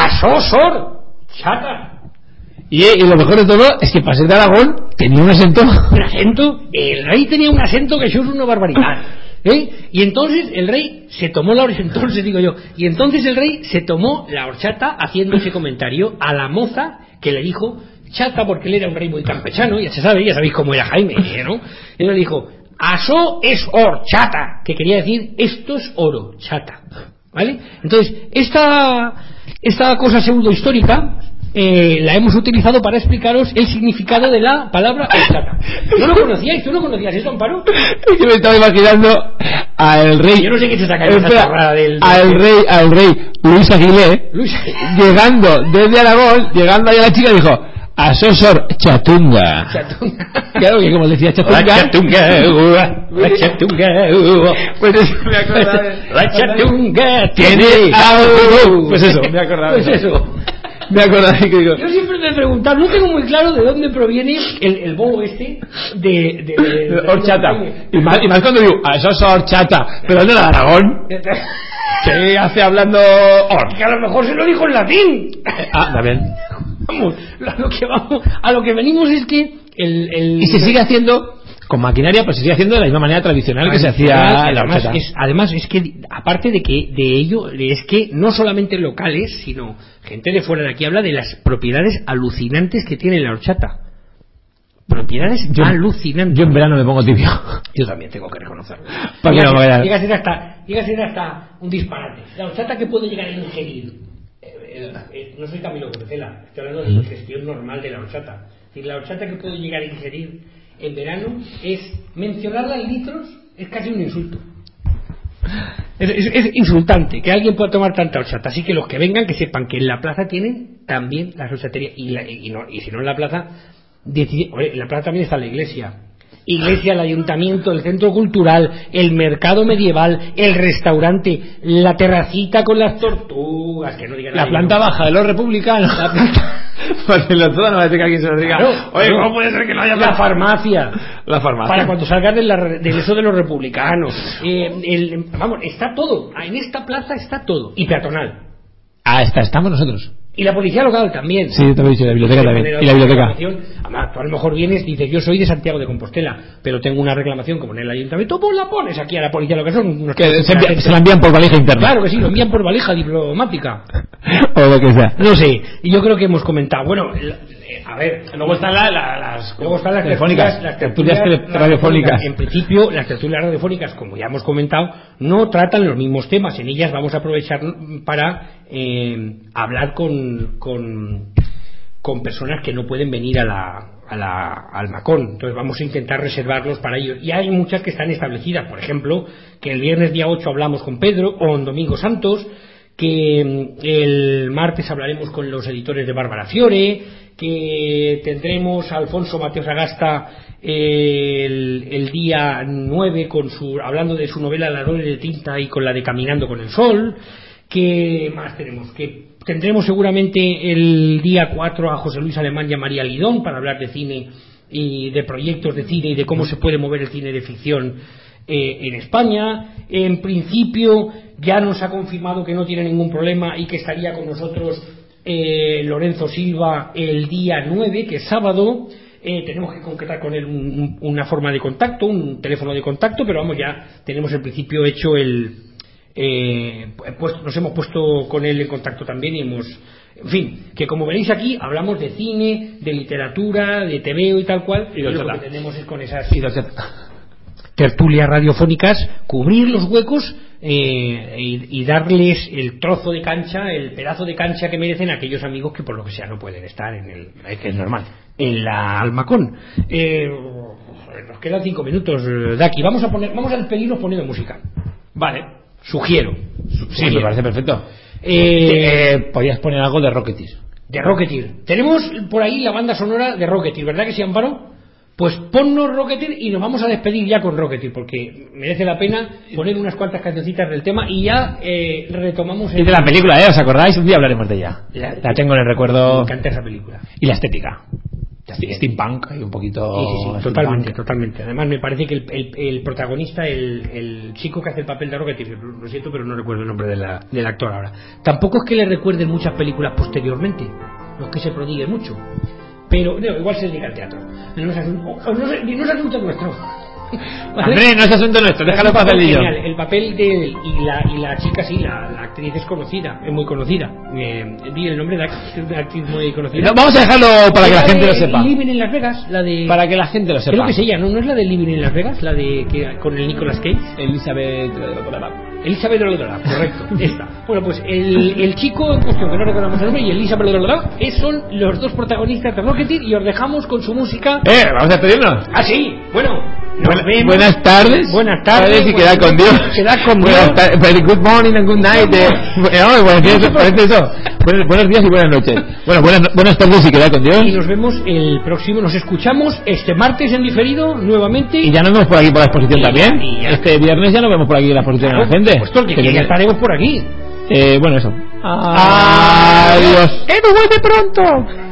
[SPEAKER 4] ¡asosor! ¡Chata!
[SPEAKER 5] Y, y lo mejor de todo es que para ser de Aragón tenía un acento.
[SPEAKER 4] ¿Un acento? El rey tenía un acento que eso es una barbaridad. ¿Eh? Y entonces el rey se tomó la horchata, entonces digo yo, y entonces el rey se tomó la horchata haciendo ese comentario a la moza que le dijo chata, porque él era un rey muy campechano, ya se sabe, ya sabéis cómo era Jaime, ¿no? Él le dijo, asó es horchata, que quería decir esto es oro, chata, ¿vale? Entonces, esta, esta cosa pseudo histórica Eh, la hemos utilizado para explicaros el significado de la palabra horchata. ¿No lo conocíais? ¿Tú no conocías eso, Amparo?
[SPEAKER 5] Yo me estaba imaginando al rey.
[SPEAKER 4] Yo no sé qué se saca esa chorrada del, del
[SPEAKER 5] al rey, al rey Luis Aguilé,
[SPEAKER 4] Luis...
[SPEAKER 5] llegando desde Aragón, llegando allá la chica dijo, asesor chatunga.
[SPEAKER 4] Chatunga.
[SPEAKER 5] Claro que como decía chatunga.
[SPEAKER 4] La chatunga, la chatunga.
[SPEAKER 5] Pues eso me acordaba de...
[SPEAKER 4] La chatunga tiene
[SPEAKER 5] algo. Pues eso, me acordaba.
[SPEAKER 4] Pues eso.
[SPEAKER 5] Me acordaba que digo.
[SPEAKER 4] Yo siempre me he preguntado, no tengo muy claro de dónde proviene el, el bobo este de, de, de, de
[SPEAKER 5] horchata. Y más, y más cuando digo, a eso es horchata, pero ¿dónde la de Aragón? ¿Qué hace hablando or?
[SPEAKER 4] Que a lo mejor se lo dijo en latín.
[SPEAKER 5] Ah, también.
[SPEAKER 4] Vamos, a lo que vamos, a lo que venimos es que el, el...
[SPEAKER 5] y se sigue haciendo con maquinaria, pues se sigue haciendo de la misma manera tradicional que se hacía la
[SPEAKER 4] además
[SPEAKER 5] horchata.
[SPEAKER 4] Es, además es que aparte de que de ello es que no solamente locales, sino gente de fuera de aquí habla de las propiedades alucinantes que tiene la horchata. Propiedades yo, alucinantes.
[SPEAKER 5] Yo en verano me pongo tibio.
[SPEAKER 4] Yo también tengo que reconocerlo.
[SPEAKER 5] ¿Para qué no me voy a...
[SPEAKER 4] Llega a ser hasta, llega a ser hasta un disparate. La horchata que puedo llegar a ingerir. Eh, eh, eh, no soy Camilo Cortella, estoy hablando de la ingestión normal de la horchata. Es decir, la horchata que puedo llegar a ingerir en verano es mencionarla en litros, es casi un insulto. Es, es, es insultante que alguien pueda tomar tanta horchata. Así que los que vengan que sepan que en la plaza tienen también las horchaterías y, la, y, no, y si no en la plaza decide, oye, en la plaza también está la iglesia iglesia, el ayuntamiento, el centro cultural, el mercado medieval, el restaurante, la terracita con las tortugas, que no digan
[SPEAKER 5] la planta no. baja de los republicanos, la planta... porque lo todo no va a decir que alguien se lo diga.
[SPEAKER 4] Claro,
[SPEAKER 5] oye,
[SPEAKER 4] no,
[SPEAKER 5] ¿cómo puede ser que no haya
[SPEAKER 4] la farmacia?
[SPEAKER 5] La farmacia.
[SPEAKER 4] Para cuando salgas de, la, de eso de los republicanos. Eh, el, vamos, está todo. En esta plaza está todo. Y peatonal.
[SPEAKER 5] Ah, está, estamos nosotros.
[SPEAKER 4] Y la policía local también.
[SPEAKER 5] Sí, te lo he dicho, la biblioteca también. Y la biblioteca.
[SPEAKER 4] Además, tú a lo mejor vienes y dices, yo soy de Santiago de Compostela, pero tengo una reclamación como en el ayuntamiento, pues la pones aquí a la policía local. Son unos
[SPEAKER 5] que se, envía, se la envían por valija interna.
[SPEAKER 4] Claro que sí, lo envían por valija diplomática.
[SPEAKER 5] O lo que sea.
[SPEAKER 4] No sé, y yo creo que hemos comentado. Bueno, a ver,
[SPEAKER 5] luego están la, la, las,
[SPEAKER 4] luego están las
[SPEAKER 5] telefónicas,
[SPEAKER 4] las
[SPEAKER 5] tertulias, tertulias radiofónicas.
[SPEAKER 4] En principio, las tertulias radiofónicas, como ya hemos comentado, no tratan los mismos temas. En ellas vamos a aprovechar para eh, hablar con, con, con personas que no pueden venir a la, a la, al Macón. Entonces vamos a intentar reservarlos para ellos. Y hay muchas que están establecidas. Por ejemplo, que el viernes día ocho hablamos con Pedro, o en Domingo Santos, que el martes hablaremos con los editores de Bárbara Fiore, que tendremos a Alfonso Mateo Sagasta el, el día nueve con su, hablando de su novela Ladrones de tinta y con la de Caminando con el sol. Que más tenemos? Que tendremos seguramente el día cuatro a José Luis Alemán y a María Lidón para hablar de cine y de proyectos de cine y de cómo se puede mover el cine de ficción eh, en España. En principio ya nos ha confirmado que no tiene ningún problema y que estaría con nosotros eh, Lorenzo Silva el día nueve, que es sábado. Eh, tenemos que concretar con él un, un, una forma de contacto, un teléfono de contacto, pero vamos, ya tenemos en principio hecho el eh, pues nos hemos puesto con él en contacto también y hemos, en fin, que como veréis aquí hablamos de cine, de literatura, de tebeo y tal cual, y, y lo que tenemos es con esas tertulias radiofónicas cubrir los huecos eh, y, y darles el trozo de cancha, el pedazo de cancha que merecen aquellos amigos que por lo que sea no pueden estar en el, que es normal, en la Almacón. Eh, nos quedan cinco minutos de aquí. Vamos a poner, vamos a despedirnos poniendo música. Vale, sugiero.
[SPEAKER 5] Sí, sugiero. Me parece perfecto.
[SPEAKER 4] Eh,
[SPEAKER 5] eh, podrías poner algo de Rocketeer.
[SPEAKER 4] De Rocketeer. Tenemos por ahí la banda sonora de Rocketeer, ¿verdad que sí, Amparo? Pues ponnos Rocketeer y nos vamos a despedir ya con Rocketeer, porque merece la pena poner unas cuantas cancioncitas del tema y ya eh, retomamos el...
[SPEAKER 5] Y de la película, ¿eh? ¿Os acordáis? Un día hablaremos de ella. La, la tengo en el recuerdo.
[SPEAKER 4] Me encanta esa película.
[SPEAKER 5] Y la estética. Steampunk y un poquito...
[SPEAKER 4] Sí, sí, sí, totalmente, totalmente. Además me parece que el, el, el protagonista, el, el chico que hace el papel de Rocketeer, lo siento, pero no recuerdo el nombre de la, del actor ahora. Tampoco es que le recuerden muchas películas posteriormente, no es que se prodigue mucho. Pero no, igual se dedica al teatro. No es asunto, no, no, no es asunto nuestro. ¿Vale?
[SPEAKER 5] André, no es asunto nuestro, déjalo para el
[SPEAKER 4] genial. El papel de él y la, y la chica, sí, la, la actriz es conocida, es muy conocida. Eh, di el nombre de la actriz, una actriz muy conocida.
[SPEAKER 5] No, vamos a dejarlo para que la, la gente lo sepa.
[SPEAKER 4] Living en Las Vegas, la de.
[SPEAKER 5] Para que la gente lo sepa.
[SPEAKER 4] Creo que es ella, ¿no? ¿No es la de Living en Las Vegas? La de que con el Nicolas Cage.
[SPEAKER 5] Elizabeth.
[SPEAKER 4] Elizabeth Rodolora, correcto, esta. Bueno, pues el, el chico en cuestión, que no recordamos el nombre, y Elizabeth Rodolora, son los dos protagonistas de Rocketeer, y os dejamos con su música.
[SPEAKER 5] ¡Eh! ¿Vamos a despedirnos?
[SPEAKER 4] Ah, sí, bueno.
[SPEAKER 5] Buena, buenas tardes.
[SPEAKER 4] Buenas tardes.
[SPEAKER 5] Y quedad con Dios.
[SPEAKER 4] Quedad con Dios.
[SPEAKER 5] Very good morning and good night. Eh. No, buenos días, parece eso. Buenos, buenos días y buenas noches. Bueno, buenas, buenas tardes y quedad con Dios.
[SPEAKER 4] Y nos vemos el próximo, nos escuchamos este martes en diferido nuevamente.
[SPEAKER 5] Y ya nos vemos por aquí por la exposición y también. Y este viernes ya nos vemos por aquí en la exposición
[SPEAKER 4] claro,
[SPEAKER 5] de la gente.
[SPEAKER 4] Pues todo el que que ya estaremos por aquí.
[SPEAKER 5] Eh, bueno, eso.
[SPEAKER 4] Adiós.
[SPEAKER 5] ¡Que no vuelve pronto!